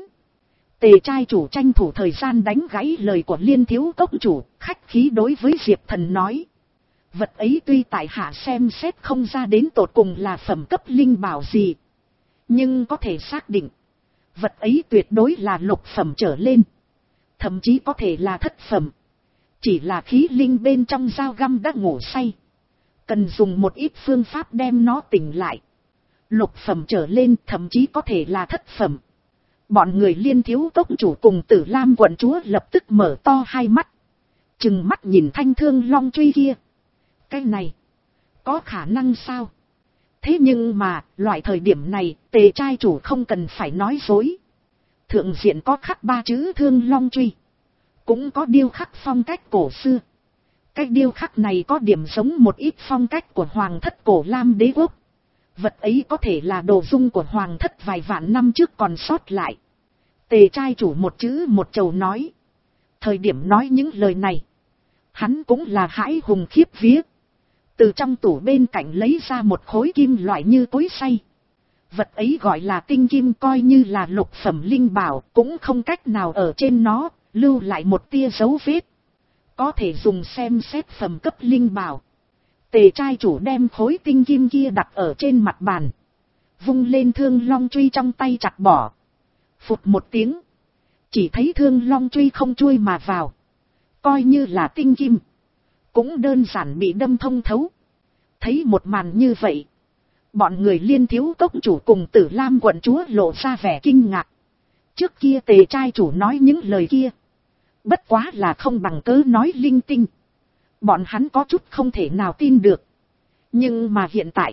Tề trai chủ tranh thủ thời gian đánh gãy lời của Liên Thiếu Cốc chủ, khách khí đối với Diệp Thần nói. Vật ấy tuy tại hạ xem xét không ra đến tột cùng là phẩm cấp linh bảo gì. Nhưng có thể xác định, vật ấy tuyệt đối là lục phẩm trở lên. Thậm chí có thể là thất phẩm. Chỉ là khí linh bên trong dao găm đã ngủ say. Cần dùng một ít phương pháp đem nó tỉnh lại. Lục phẩm trở lên thậm chí có thể là thất phẩm. Bọn người Liên Thiếu Cốc chủ cùng Tử Lam quận chúa lập tức mở to hai mắt. Chừng mắt nhìn thanh thương long truy kia. Cái này, có khả năng sao? Thế nhưng mà, loại thời điểm này, Tề trai chủ không cần phải nói dối. Thượng diện có khắc ba chữ thương long truy. Cũng có điêu khắc phong cách cổ xưa. Cái điêu khắc này có điểm giống một ít phong cách của Hoàng thất cổ Lam đế quốc. Vật ấy có thể là đồ dung của Hoàng thất vài vạn năm trước còn sót lại. Tề trai chủ một chữ một chầu nói. Thời điểm nói những lời này, hắn cũng là hãi hùng khiếp vía. Từ trong tủ bên cạnh lấy ra một khối kim loại như cối xay. Vật ấy gọi là tinh kim, coi như là lục phẩm linh bảo, cũng không cách nào ở trên nó lưu lại một tia dấu vết. Có thể dùng xem xét phẩm cấp linh bảo. Tề trai chủ đem khối tinh kim kia đặt ở trên mặt bàn. Vung lên thương long truy trong tay chặt bỏ. Phụt một tiếng. Chỉ thấy thương long truy không chui mà vào. Coi như là tinh kim. Cũng đơn giản bị đâm thông thấu. Thấy một màn như vậy. Bọn người Liên Thiếu Cốc chủ cùng Tử Lam quận chúa lộ ra vẻ kinh ngạc. Trước kia Tề trai chủ nói những lời kia. Bất quá là không bằng cớ nói linh tinh. Bọn hắn có chút không thể nào tin được. Nhưng mà hiện tại,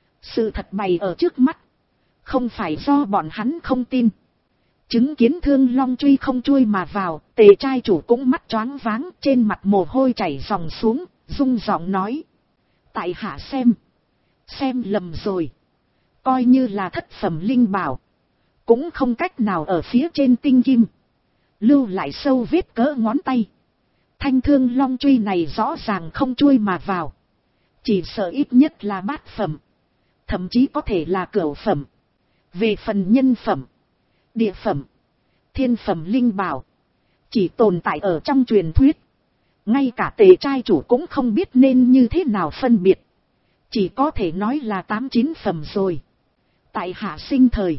sự thật bày ở trước mắt. Không phải do bọn hắn không tin. Chứng kiến thương long truy không chui mà vào, Tề trai chủ cũng mắt choáng váng, trên mặt mồ hôi chảy ròng xuống, rung giọng nói. Tại hạ xem, xem lầm rồi. Coi như là thất phẩm linh bảo. Cũng không cách nào ở phía trên tinh kim lưu lại sâu vết cỡ ngón tay. Thanh thương long truy này rõ ràng không chui mà vào. Chỉ sợ ít nhất là bát phẩm. Thậm chí có thể là cửu phẩm. Về phần nhân phẩm, địa phẩm, thiên phẩm linh bảo, chỉ tồn tại ở trong truyền thuyết. Ngay cả Tề trai chủ cũng không biết nên như thế nào phân biệt. Chỉ có thể nói là tám chín phẩm rồi. Tại hạ sinh thời,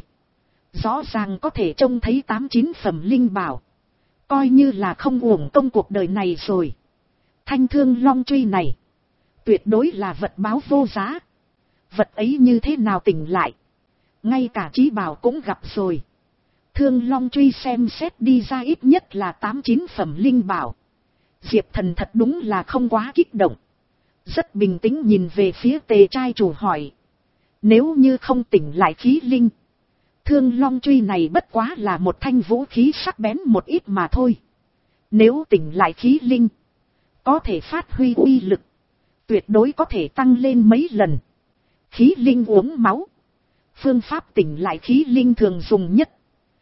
rõ ràng có thể trông thấy tám chín phẩm linh bảo. Coi như là không uổng công cuộc đời này rồi. Thanh thương long truy này, tuyệt đối là vật báo vô giá. Vật ấy như thế nào tỉnh lại? Ngay cả trí bảo cũng gặp rồi. Thương long truy xem xét đi ra ít nhất là tám chín phẩm linh bảo. Diệp Thần thật đúng là không quá kích động. Rất bình tĩnh nhìn về phía Tề trai chủ hỏi. Nếu như không tỉnh lại khí linh, thương long truy này bất quá là một thanh vũ khí sắc bén một ít mà thôi. Nếu tỉnh lại khí linh, có thể phát huy uy lực, tuyệt đối có thể tăng lên mấy lần. Khí linh uống máu. Phương pháp tỉnh lại khí linh thường dùng nhất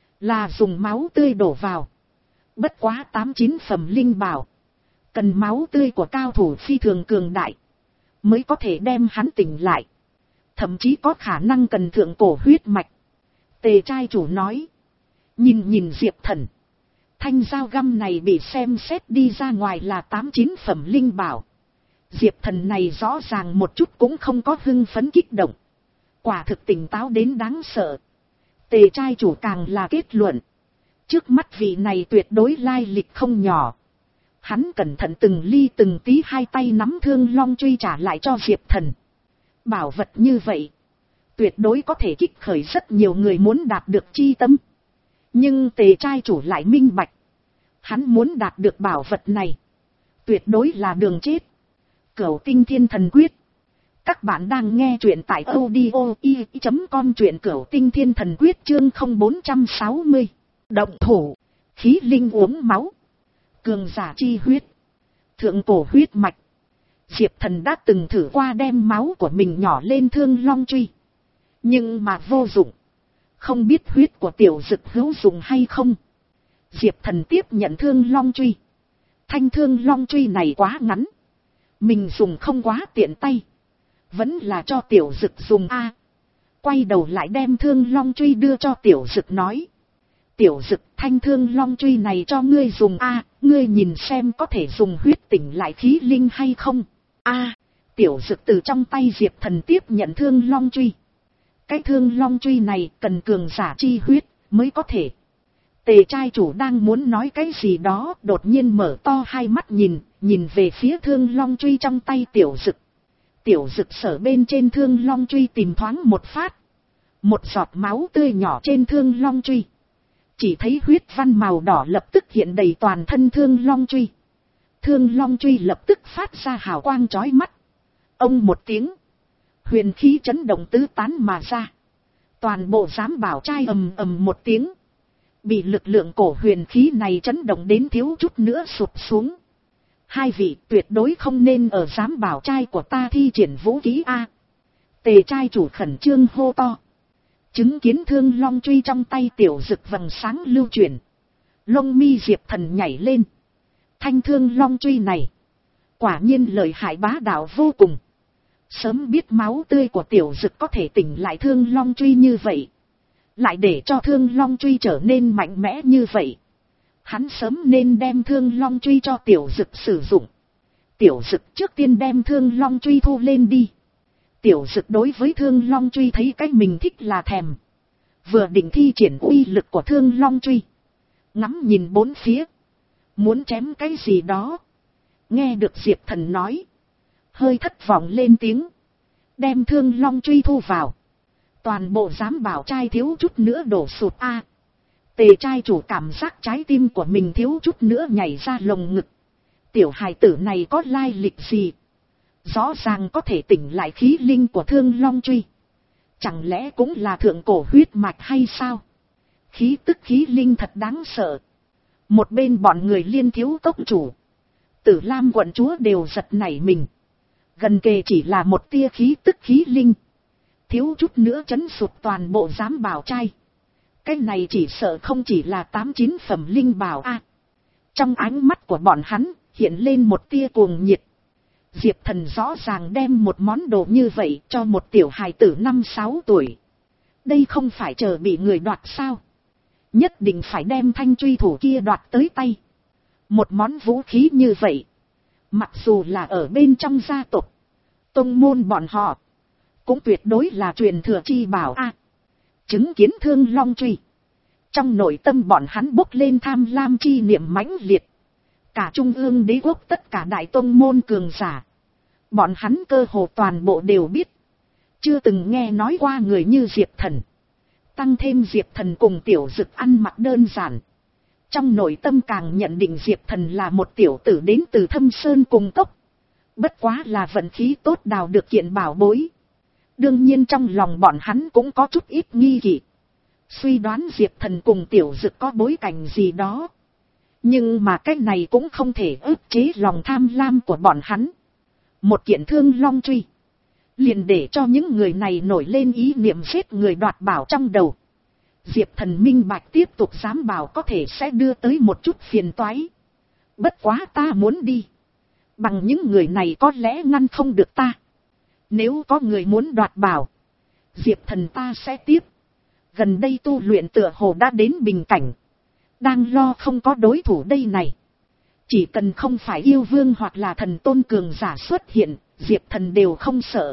là dùng máu tươi đổ vào. Bất quá tám chín phẩm linh bảo, cần máu tươi của cao thủ phi thường cường đại mới có thể đem hắn tỉnh lại. Thậm chí có khả năng cần thượng cổ huyết mạch. Tề trai chủ nói. Nhìn nhìn Diệp Thần, thanh dao găm này bị xem xét đi ra ngoài là tám chín phẩm linh bảo. Diệp Thần này rõ ràng một chút cũng không có hưng phấn kích động. Quả thực tỉnh táo đến đáng sợ. Tề trai chủ càng là kết luận. Trước mắt vị này tuyệt đối lai lịch không nhỏ. Hắn cẩn thận từng ly từng tí hai tay nắm thương long truy trả lại cho Diệp Thần. Bảo vật như vậy, tuyệt đối có thể kích khởi rất nhiều người muốn đạt được chi tâm. Nhưng Tề trai chủ lại minh bạch. Hắn muốn đạt được bảo vật này, tuyệt đối là đường chết. Cửu Tinh Thiên Thần Quyết. Các bạn đang nghe truyện tại audio i chấm com, truyện Cửu Tinh Thiên Thần Quyết chương không bốn sáu không. Động thủ, khí linh uống máu, cường giả chi huyết. Thượng cổ huyết mạch. Diệp Thần đã từng thử qua đem máu của mình nhỏ lên Thương Long Truy. Nhưng mà vô dụng. Không biết huyết của tiểu dực hữu dụng hay không. Diệp Thần tiếp nhận Thương Long Truy. Thanh Thương Long Truy này quá ngắn. Mình dùng không quá tiện tay. Vẫn là cho tiểu dực dùng a. Quay đầu lại đem Thương Long Truy đưa cho tiểu dực nói. Tiểu dực, thanh Thương Long Truy này cho ngươi dùng a, ngươi nhìn xem có thể dùng huyết tỉnh lại khí linh hay không. A, tiểu dực từ trong tay Diệp Thần tiếp nhận Thương Long Truy. Cái Thương Long Truy này cần cường giả chi huyết mới có thể. Tề trai chủ đang muốn nói cái gì đó, đột nhiên mở to hai mắt nhìn, nhìn về phía Thương Long Truy trong tay tiểu dực. Tiểu dực sở bên trên Thương Long Truy tìm thoáng một phát. Một giọt máu tươi nhỏ trên Thương Long Truy. Chỉ thấy huyết văn màu đỏ lập tức hiện đầy toàn thân Thương Long Truy. Thương Long Truy lập tức phát ra hào quang chói mắt. Ông một tiếng. Huyền khí chấn động tứ tán mà ra. Toàn bộ giám bảo trai ầm ầm một tiếng. Bị lực lượng cổ huyền khí này chấn động đến thiếu chút nữa sụp xuống. Hai vị tuyệt đối không nên ở giám bảo trai của ta thi triển vũ khí A. Tề trai chủ khẩn trương hô to. Chứng kiến Thương Long Truy trong tay tiểu dực vầng sáng lưu chuyển. Lông mi Diệp Thần nhảy lên. Thanh Thương Long Truy này. Quả nhiên lợi hại bá đạo vô cùng. Sớm biết máu tươi của tiểu dực có thể tỉnh lại Thương Long Truy như vậy. Lại để cho Thương Long Truy trở nên mạnh mẽ như vậy. Hắn sớm nên đem Thương Long Truy cho tiểu dực sử dụng. Tiểu dực trước tiên đem Thương Long Truy thu lên đi. Tiểu dực đối với Thương Long Truy thấy cái mình thích là thèm. Vừa định thi triển uy lực của Thương Long Truy. Ngắm nhìn bốn phía. Muốn chém cái gì đó. Nghe được Diệp Thần nói. Hơi thất vọng lên tiếng. Đem Thương Long Truy thu vào. Toàn bộ giám bảo trai thiếu chút nữa đổ sụt a. Tề trai chủ cảm giác trái tim của mình thiếu chút nữa nhảy ra lồng ngực. Tiểu hài tử này có lai lịch gì? Rõ ràng có thể tỉnh lại khí linh của Thương Long Truy. Chẳng lẽ cũng là thượng cổ huyết mạch hay sao? Khí tức khí linh thật đáng sợ. Một bên bọn người Liên Thiếu tốc chủ. Tử Lam quận chúa đều giật nảy mình. Gần kề chỉ là một tia khí tức khí linh. Thiếu chút nữa chấn sụt toàn bộ giám bảo trai. Cái này chỉ sợ không chỉ là tám chín phẩm linh bảo a. Trong ánh mắt của bọn hắn hiện lên một tia cuồng nhiệt. Diệp Thần rõ ràng đem một món đồ như vậy cho một tiểu hài tử năm sáu tuổi. Đây không phải chờ bị người đoạt sao? Nhất định phải đem thanh truy thủ kia đoạt tới tay. Một món vũ khí như vậy. Mặc dù là ở bên trong gia tộc. Tông môn bọn họ. Cũng tuyệt đối là truyền thừa chi bảo a. Chứng kiến Thương Long Truy. Trong nội tâm bọn hắn bốc lên tham lam chi niệm mãnh liệt. Cả trung ương đế quốc tất cả đại tông môn cường giả. Bọn hắn cơ hồ toàn bộ đều biết. Chưa từng nghe nói qua người như Diệp Thần. Tăng thêm Diệp Thần cùng tiểu dực ăn mặc đơn giản. Trong nội tâm càng nhận định Diệp Thần là một tiểu tử đến từ Thâm Sơn cùng tốc. Bất quá là vận khí tốt đào được kiện bảo bối. Đương nhiên trong lòng bọn hắn cũng có chút ít nghi kỵ. Suy đoán Diệp Thần cùng tiểu dực có bối cảnh gì đó. Nhưng mà cái này cũng không thể ức chế lòng tham lam của bọn hắn. Một kiện Thương Long Truy. Liền để cho những người này nổi lên ý niệm giết người đoạt bảo trong đầu. Diệp Thần minh bạch tiếp tục dám bảo có thể sẽ đưa tới một chút phiền toái. Bất quá ta muốn đi. Bằng những người này có lẽ ngăn không được ta. Nếu có người muốn đoạt bảo. Diệp Thần ta sẽ tiếp. Gần đây tu luyện tựa hồ đã đến bình cảnh. Đang lo không có đối thủ đây này. Chỉ cần không phải yêu vương hoặc là thần tôn cường giả xuất hiện, Diệp Thần đều không sợ.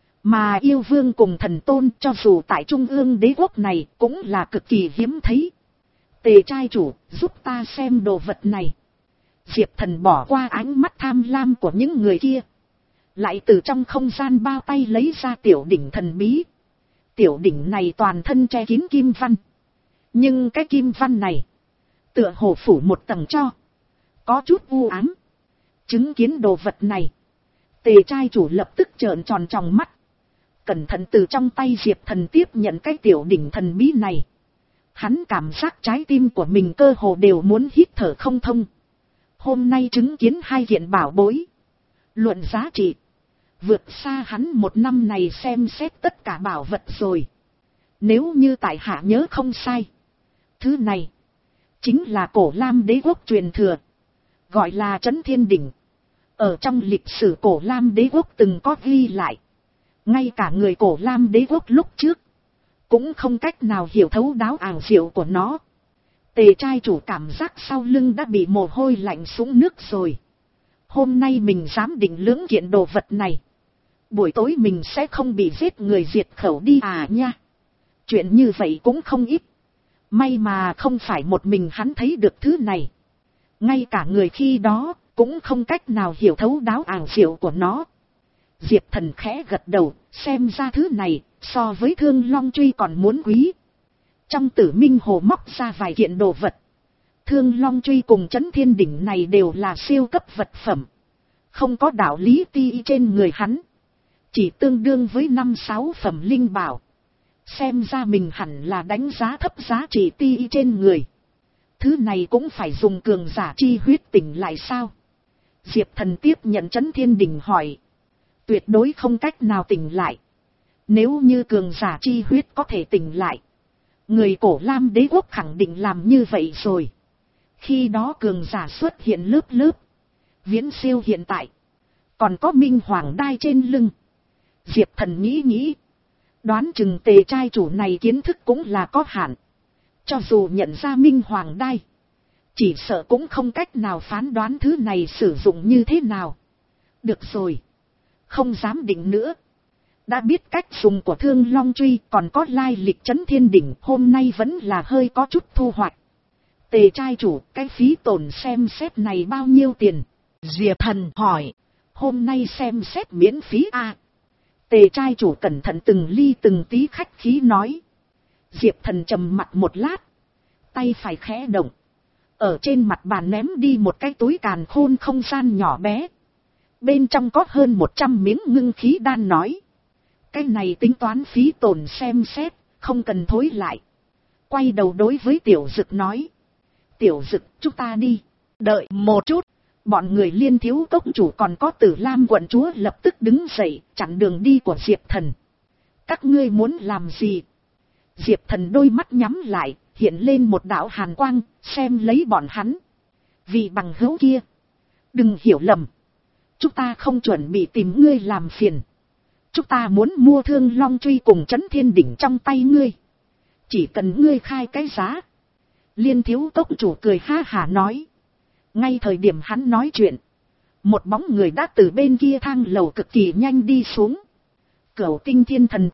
Mà yêu vương cùng thần tôn cho dù tại trung ương đế quốc này cũng là cực kỳ hiếm thấy. Tề trai chủ, giúp ta xem đồ vật này. Diệp Thần bỏ qua ánh mắt tham lam của những người kia. Lại từ trong không gian bao tay lấy ra tiểu đỉnh thần bí. Tiểu đỉnh này toàn thân che kín kim văn. Nhưng cái kim văn này tựa hồ phủ một tầng cho. Có chút u ám. Chứng kiến đồ vật này. Tề trai chủ lập tức trợn tròn tròng mắt. Cẩn thận từ trong tay Diệp Thần tiếp nhận cái tiểu đỉnh thần bí này. Hắn cảm giác trái tim của mình cơ hồ đều muốn hít thở không thông. hôm nay chứng kiến hai kiện bảo bối, luận giá trị, vượt xa hắn một năm này xem xét tất cả bảo vật rồi. Nếu như tại hạ nhớ không sai, thứ này chính là cổ Lam đế quốc truyền thừa, gọi là Trấn Thiên Đỉnh. Ở trong lịch sử cổ Lam đế quốc từng có ghi lại, ngay cả người cổ Lam đế quốc lúc trước cũng không cách nào hiểu thấu đáo ảo diệu của nó. Tề trai chủ cảm giác sau lưng đã bị mồ hôi lạnh xuống nước rồi. Hôm nay mình dám định lưỡng kiện đồ vật này, buổi tối mình sẽ không bị giết người diệt khẩu đi à nha. Chuyện như vậy cũng không ít. May mà không phải một mình hắn thấy được thứ này. Ngay cả người khi đó cũng không cách nào hiểu thấu đáo ảo diệu của nó. Diệp Thần khẽ gật đầu, xem ra thứ này so với Thương Long Truy còn muốn quý. Trong Tử Minh Hồ móc ra vài kiện đồ vật. Thương Long Truy cùng Trấn Thiên Đỉnh này đều là siêu cấp vật phẩm, không có đạo lý ti trên người hắn, chỉ tương đương với năm sáu phẩm linh bảo. Xem ra mình hẳn là đánh giá thấp giá trị ti trên người. Thứ này cũng phải dùng cường giả chi huyết tỉnh lại sao? Diệp Thần tiếp nhận Trấn Thiên Đỉnh hỏi. Tuyệt đối không cách nào tỉnh lại. Nếu như cường giả chi huyết có thể tỉnh lại, người cổ Lam đế quốc khẳng định làm như vậy rồi. Khi đó cường giả xuất hiện lớp lớp, viễn siêu hiện tại. Còn có Minh Hoàng đai trên lưng. Diệp Thần nghĩ nghĩ, đoán chừng Tề trai chủ này kiến thức cũng là có hạn. Cho dù nhận ra Minh Hoàng đai, chỉ sợ cũng không cách nào phán đoán thứ này sử dụng như thế nào. Được rồi, không dám định nữa. Đã biết cách dùng của Thương Long Truy, còn có lai lịch Trấn Thiên Đỉnh, hôm nay vẫn là hơi có chút thu hoạch. Tề trai chủ, cái phí tổn xem xét này bao nhiêu tiền? Diệp Thần hỏi. Hôm nay xem xét miễn phí à? Tề trai chủ cẩn thận từng ly từng tí khách khí nói. Diệp Thần trầm mặt một lát, tay phải khẽ động, ở trên mặt bàn ném đi một cái túi càn khôn không gian nhỏ bé. Bên trong có hơn một trăm miếng ngưng khí đan nói. Cái này tính toán phí tổn xem xét, không cần thối lại. Quay đầu đối với Tiểu Dực nói. Tiểu Dực, chúng ta đi. Đợi một chút. Bọn người Liên Thiếu cốc chủ còn có Tử Lam quận chúa lập tức đứng dậy, chặn đường đi của Diệp Thần. Các ngươi muốn làm gì? Diệp Thần đôi mắt nhắm lại, hiện lên một đạo hàn quang, xem lấy bọn hắn. Vị bằng hữu kia, đừng hiểu lầm. Chúng ta không chuẩn bị tìm ngươi làm phiền. Chúng ta muốn mua Thương Long Truy cùng Trấn Thiên Đỉnh trong tay ngươi. Chỉ cần ngươi khai cái giá. Liên Thiếu cốc chủ cười ha hả nói. Ngay thời điểm hắn nói chuyện, một bóng người đã từ bên kia thang lầu cực kỳ nhanh đi xuống. Cửu Tinh Thiên Thần